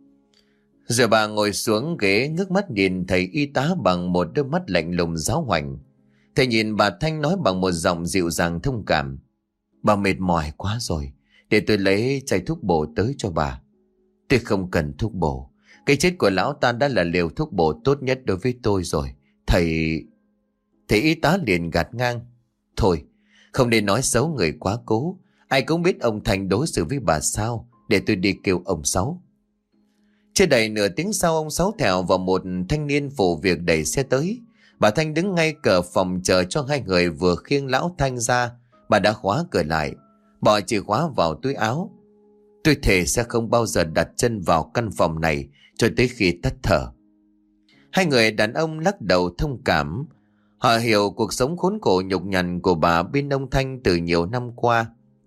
[SPEAKER 1] Rồi bà ngồi xuống ghế ngước mắt nhìn thầy y tá bằng một đôi mắt lạnh lùng giáo hoành. Thầy nhìn bà Thanh nói bằng một giọng dịu dàng thông cảm. Bà mệt mỏi quá rồi. Để tôi lấy chai thuốc bổ tới cho bà. Tôi không cần thuốc bổ. Cái chết của lão ta đã là liều thuốc bổ tốt nhất đối với tôi rồi. Thầy... Thầy y tá liền gạt ngang. Thôi, không nên nói xấu người quá cố. Ai cũng biết ông Thành đối xử với bà sao. Để tôi đi kêu ông Sáu. Chưa đầy nửa tiếng sau, ông Sáu thèo vào một thanh niên phụ việc đẩy xe tới. Bà Thanh đứng ngay cửa phòng chờ cho hai người vừa khiêng lão Thanh ra. Bà đã khóa cửa lại, bỏ chìa khóa vào túi áo. Tôi thề sẽ không bao giờ đặt chân vào căn phòng này cho tới khi tắt thở. Hai người đàn ông lắc đầu thông cảm. Họ hiểu cuộc sống khốn khổ nhục nhằn của bà bên ông Thanh từ nhiều năm qua.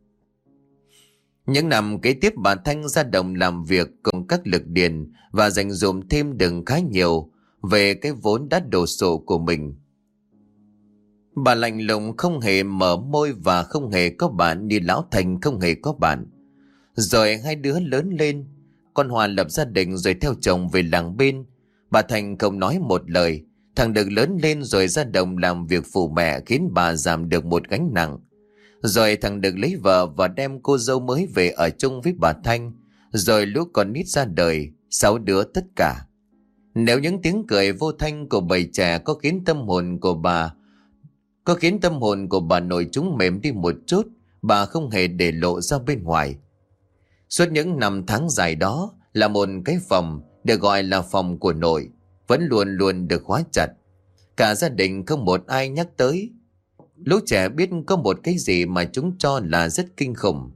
[SPEAKER 1] Những năm kế tiếp bà Thanh ra đồng làm việc cùng các lực điền và dành dụm thêm đừng khá nhiều về cái vốn đã đổ sộ của mình. Bà lạnh lùng không hề mở môi và không hề có bạn như lão Thành không hề có bạn. Rồi hai đứa lớn lên, con Hòa lập gia đình rồi theo chồng về làng bên. Bà Thành không nói một lời, thằng Đực lớn lên rồi ra đồng làm việc phụ mẹ khiến bà giảm được một gánh nặng. Rồi thằng Đực lấy vợ và đem cô dâu mới về ở chung với bà Thanh. Rồi lũ con nít ra đời, sáu đứa tất cả. Nếu những tiếng cười vô thanh của bầy trẻ có khiến tâm hồn của bà Có khiến tâm hồn của bà nội chúng mềm đi một chút, bà không hề để lộ ra bên ngoài. Suốt những năm tháng dài đó là một cái phòng được gọi là phòng của nội, vẫn luôn luôn được khóa chặt. Cả gia đình không một ai nhắc tới. Lũ trẻ biết có một cái gì mà chúng cho là rất kinh khủng.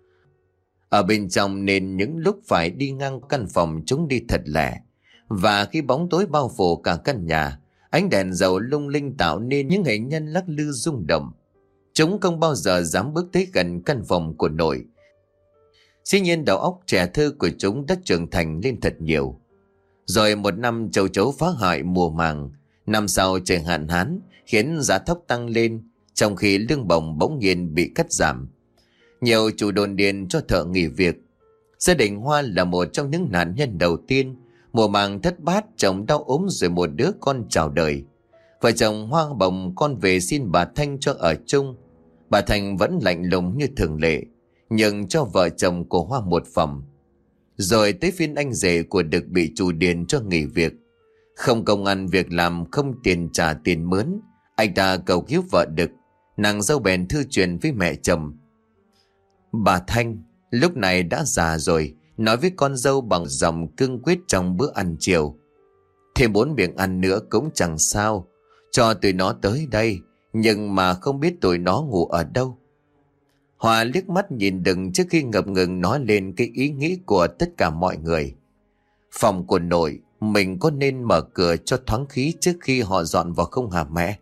[SPEAKER 1] Ở bên trong nên những lúc phải đi ngang căn phòng chúng đi thật lẻ. Và khi bóng tối bao phủ cả căn nhà, ánh đèn dầu lung linh tạo nên những hình nhân lắc lư rung động. Chúng không bao giờ dám bước tới gần căn phòng của nội. Dĩ nhiên đầu óc trẻ thơ của chúng đã trưởng thành lên thật nhiều. Rồi một năm châu chấu phá hại mùa màng. Năm sau trời hạn hán khiến giá thóc tăng lên, trong khi lương bổng bỗng nhiên bị cắt giảm. Nhiều chủ đồn điền cho thợ nghỉ việc. Gia đình Hoa là một trong những nạn nhân đầu tiên. Mùa màng thất bát, chồng đau ốm rồi một đứa con chào đời. Vợ chồng Hoa bồng con về xin bà Thanh cho ở chung. Bà Thanh vẫn lạnh lùng như thường lệ, nhưng cho vợ chồng của Hoa một phòng. Rồi tới phiên anh rể của Đực bị chủ điền cho nghỉ việc. Không công ăn việc làm, không tiền trả tiền mướn. Anh ta cầu cứu vợ Đực. Nàng dâu bèn thư truyền với mẹ chồng. Bà Thanh lúc này đã già rồi, nói với con dâu bằng giọng cương quyết trong bữa ăn chiều. Thêm bốn miệng ăn nữa cũng chẳng sao, cho tụi nó tới đây, nhưng mà không biết tụi nó ngủ ở đâu. Hòa liếc mắt nhìn Đừng trước khi ngập ngừng nói lên cái ý nghĩ của tất cả mọi người. Phòng của nội, mình có nên mở cửa cho thoáng khí trước khi họ dọn vào không hả mẹ?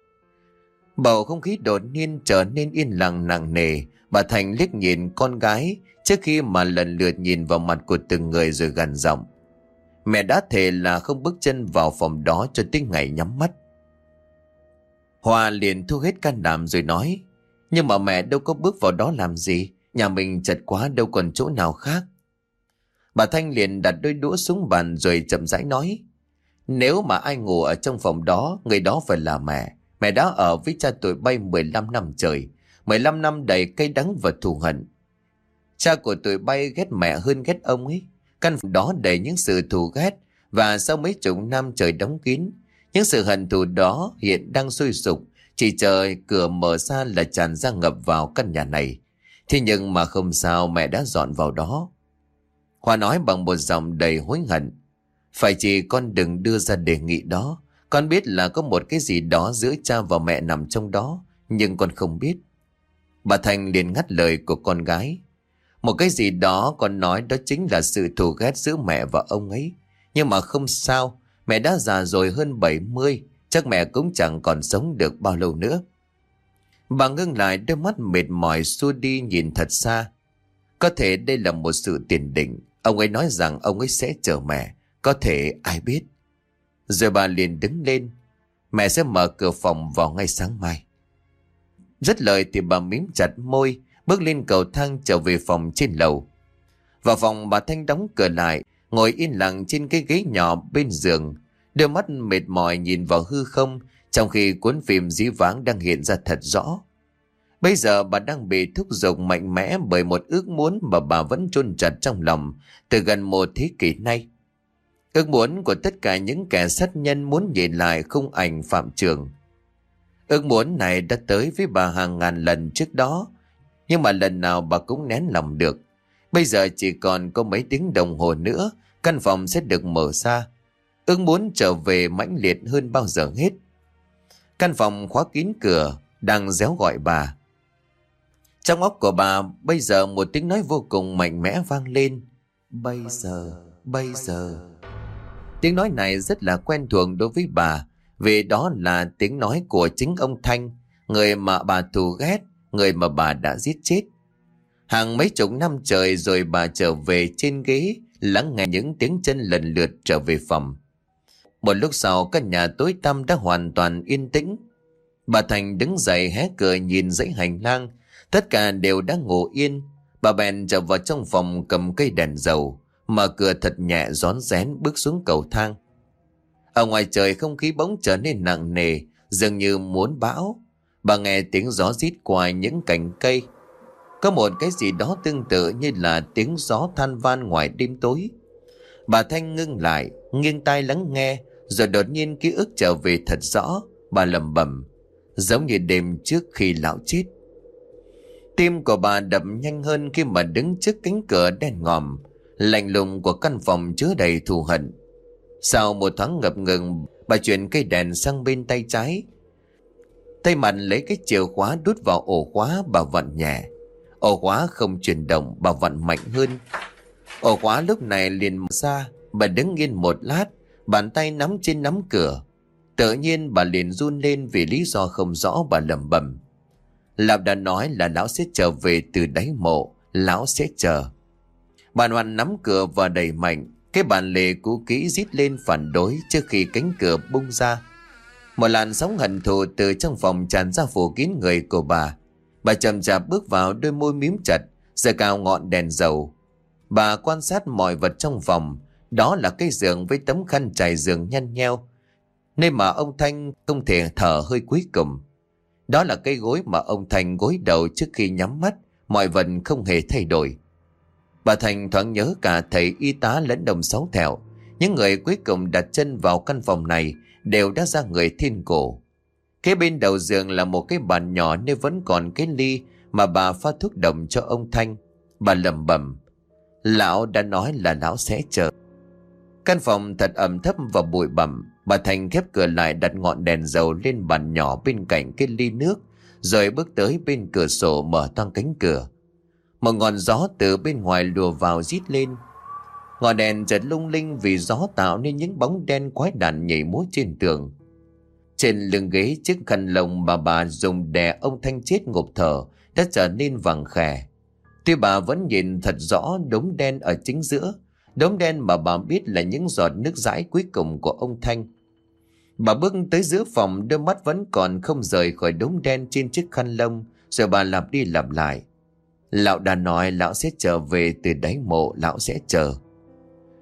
[SPEAKER 1] Bầu không khí đột nhiên trở nên yên lặng nặng nề. Bà Thành liếc nhìn con gái trước khi mà lần lượt nhìn vào mặt của từng người rồi gằn giọng. Mẹ đã thề là không bước chân vào phòng đó cho tới ngày nhắm mắt. Hoa liền thu hết can đảm rồi nói. Nhưng mà mẹ đâu có bước vào đó làm gì. Nhà mình chật quá đâu còn chỗ nào khác. Bà Thanh liền đặt đôi đũa xuống bàn rồi chậm rãi nói: Nếu mà ai ngủ ở trong phòng đó, người đó phải là mẹ. Mẹ đã ở với cha tụi bay mười lăm năm trời, mười lăm năm đầy cay đắng và thù hận. Cha của tụi bay ghét mẹ hơn ghét ông ấy. Căn phòng đó đầy những sự thù ghét, và sau mấy chục năm trời đóng kín, những sự hận thù đó hiện đang sôi sục, chỉ chờ cửa mở ra là tràn ra ngập vào căn nhà này. Thế nhưng mà không sao, mẹ đã dọn vào đó. Hoa nói bằng một giọng đầy hối hận: Phải chị, con đừng đưa ra đề nghị đó. Con biết là có một cái gì đó giữa cha và mẹ nằm trong đó, nhưng con không biết. Bà Thành liền ngắt lời của con gái: Một cái gì đó con nói đó chính là sự thù ghét giữa mẹ và ông ấy. Nhưng mà không sao, mẹ đã già rồi, hơn bảy mươi, chắc mẹ cũng chẳng còn sống được bao lâu nữa. Bà ngưng lại, đôi mắt mệt mỏi xua đi nhìn thật xa. Có thể đây là một sự tiền định. Ông ấy nói rằng ông ấy sẽ chờ mẹ. Có thể, ai biết. Rồi bà liền đứng lên: Mẹ sẽ mở cửa phòng vào ngay sáng mai. Dứt lời thì bà mím chặt môi, bước lên cầu thang trở về phòng trên lầu. Vào phòng, bà Thanh đóng cửa lại, ngồi yên lặng trên cái ghế nhỏ bên giường, đôi mắt mệt mỏi nhìn vào hư không, trong khi cuốn phim dí vãng đang hiện ra thật rõ. Bây giờ bà đang bị thúc giục mạnh mẽ bởi một ước muốn mà bà vẫn chôn chặt trong lòng từ gần một thế kỷ nay. Ước muốn của tất cả những kẻ sát nhân muốn nhìn lại khung ảnh Phạm Trường. Ước muốn này đã tới với bà hàng ngàn lần trước đó, nhưng mà lần nào bà cũng nén lòng được. Bây giờ chỉ còn có mấy tiếng đồng hồ nữa, căn phòng sẽ được mở ra. Ước muốn trở về mãnh liệt hơn bao giờ hết. Căn phòng khóa kín cửa, đang réo gọi bà. Trong óc của bà bây giờ một tiếng nói vô cùng mạnh mẽ vang lên: Bây giờ, bây giờ. Tiếng nói này rất là quen thuộc đối với bà, vì đó là tiếng nói của chính ông Thanh, người mà bà thù ghét, người mà bà đã giết chết. Hàng mấy chục năm trời rồi bà trở về trên ghế, lắng nghe những tiếng chân lần lượt trở về phòng. Một lúc sau, căn nhà tối tăm đã hoàn toàn yên tĩnh. Bà Thành đứng dậy hé cửa nhìn dãy hành lang, tất cả đều đang ngủ yên. Bà bèn trở vào trong phòng cầm cây đèn dầu, mở cửa thật nhẹ rón rén bước xuống cầu thang. Ở ngoài trời không khí bỗng trở nên nặng nề, dường như muốn bão. Bà nghe tiếng gió rít qua những cành cây. Có một cái gì đó tương tự như là tiếng gió than van ngoài đêm tối. Bà Thanh ngưng lại, nghiêng tai lắng nghe, rồi đột nhiên ký ức trở về thật rõ. Bà lẩm bẩm: Giống như đêm trước khi lão chết. Tim của bà đập nhanh hơn khi mà đứng trước cánh cửa đen ngòm, lạnh lùng của căn phòng chứa đầy thù hận. Sau một thoáng ngập ngừng, bà chuyển cây đèn sang bên tay trái. Tay mặt lấy cái chìa khóa đút vào ổ khóa, bà vặn nhẹ. Ổ khóa không chuyển động, bà vặn mạnh hơn. Ổ khóa lúc này liền mở ra. Bà đứng yên một lát, bàn tay nắm trên nắm cửa. Tự nhiên bà liền run lên vì lý do không rõ. Bà lẩm bẩm: Lão đã nói là lão sẽ trở về từ đáy mộ, lão sẽ chờ. Bà Hoàn nắm cửa và đẩy mạnh. Cái bàn lề cũ kỹ rít lên phản đối trước khi cánh cửa bung ra. Một làn sóng hận thù từ trong phòng tràn ra phủ kín người của bà. Bà chậm chạp bước vào, đôi môi mím chặt, giơ cao ngọn đèn dầu. Bà quan sát mọi vật trong phòng. Đó là cái giường với tấm khăn trải giường nhăn nheo, nơi mà ông Thanh không thể thở hơi cuối cùng. Đó là cái gối mà ông Thanh gối đầu trước khi nhắm mắt. Mọi vật không hề thay đổi. Bà Thành thoáng nhớ cả thầy y tá lẫn đồng sáu thẹo. Những người cuối cùng đặt chân vào căn phòng này đều đã ra người thiên cổ. Kế bên đầu giường là một cái bàn nhỏ, nơi vẫn còn cái ly mà bà pha thuốc độc cho ông Thanh. Bà lẩm bẩm: Lão đã nói là lão sẽ chờ. Căn phòng thật ẩm thấp và bụi bặm. Bà Thành khép cửa lại, đặt ngọn đèn dầu lên bàn nhỏ bên cạnh cái ly nước, rồi bước tới bên cửa sổ mở toang cánh cửa. Một ngọn gió từ bên ngoài lùa vào rít lên. Ngọn đèn chợt lung linh vì gió tạo nên những bóng đen quái đản nhảy múa trên tường. Trên lưng ghế chiếc khăn lông mà bà dùng đè ông Thanh chết ngộp thở đã trở nên vàng khè. Tuy bà vẫn nhìn thật rõ đốm đen ở chính giữa, đốm đen mà bà biết là những giọt nước dãi cuối cùng của ông Thanh. Bà bước tới giữa phòng, đôi mắt vẫn còn không rời khỏi đốm đen trên chiếc khăn lông, rồi bà lặp đi lặp lại: Lão đã nói lão sẽ trở về từ đáy mộ, lão sẽ chờ.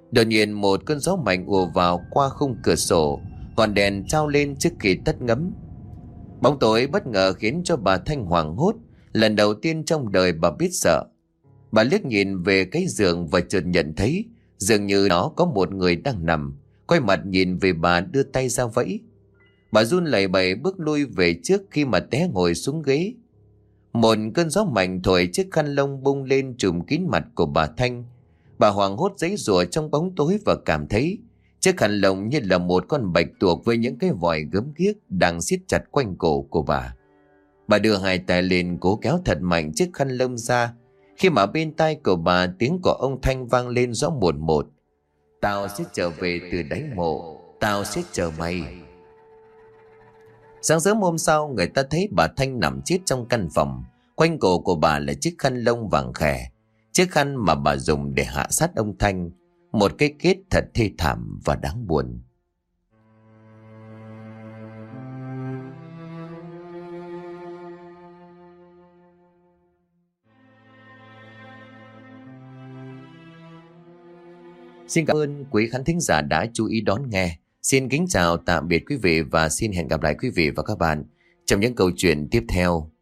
[SPEAKER 1] Đột nhiên một cơn gió mạnh ùa vào qua khung cửa sổ, ngọn đèn trao lên trước khi tắt ngấm. Bóng tối bất ngờ khiến cho bà Thanh hoảng hốt. Lần đầu tiên trong đời bà biết sợ. Bà liếc nhìn về cái giường và chợt nhận thấy dường như nó có một người đang nằm, quay mặt nhìn về bà, đưa tay ra vẫy. Bà run lẩy bẩy bước lui về trước khi mà té ngồi xuống ghế. Một cơn gió mạnh thổi chiếc khăn lông bung lên trùm kín mặt của bà Thanh. Bà hoảng hốt giãy giụa trong bóng tối và cảm thấy chiếc khăn lông như là một con bạch tuộc với những cái vòi gớm ghiếc đang siết chặt quanh cổ của bà. Bà đưa hai tay lên cố kéo thật mạnh chiếc khăn lông ra, khi mà bên tai của bà tiếng của ông Thanh vang lên rõ một một: "Tao sẽ trở về từ đáy mộ, tao sẽ chờ mày." Sáng sớm hôm sau, người ta thấy bà Thanh nằm chết trong căn phòng. Quanh cổ của bà là chiếc khăn lông vàng khè, chiếc khăn mà bà dùng để hạ sát ông Thanh. Một cái kết thật thê thảm và đáng buồn. Xin cảm ơn quý khán thính giả đã chú ý đón nghe. Xin kính chào tạm biệt quý vị và xin hẹn gặp lại quý vị và các bạn trong những câu chuyện tiếp theo.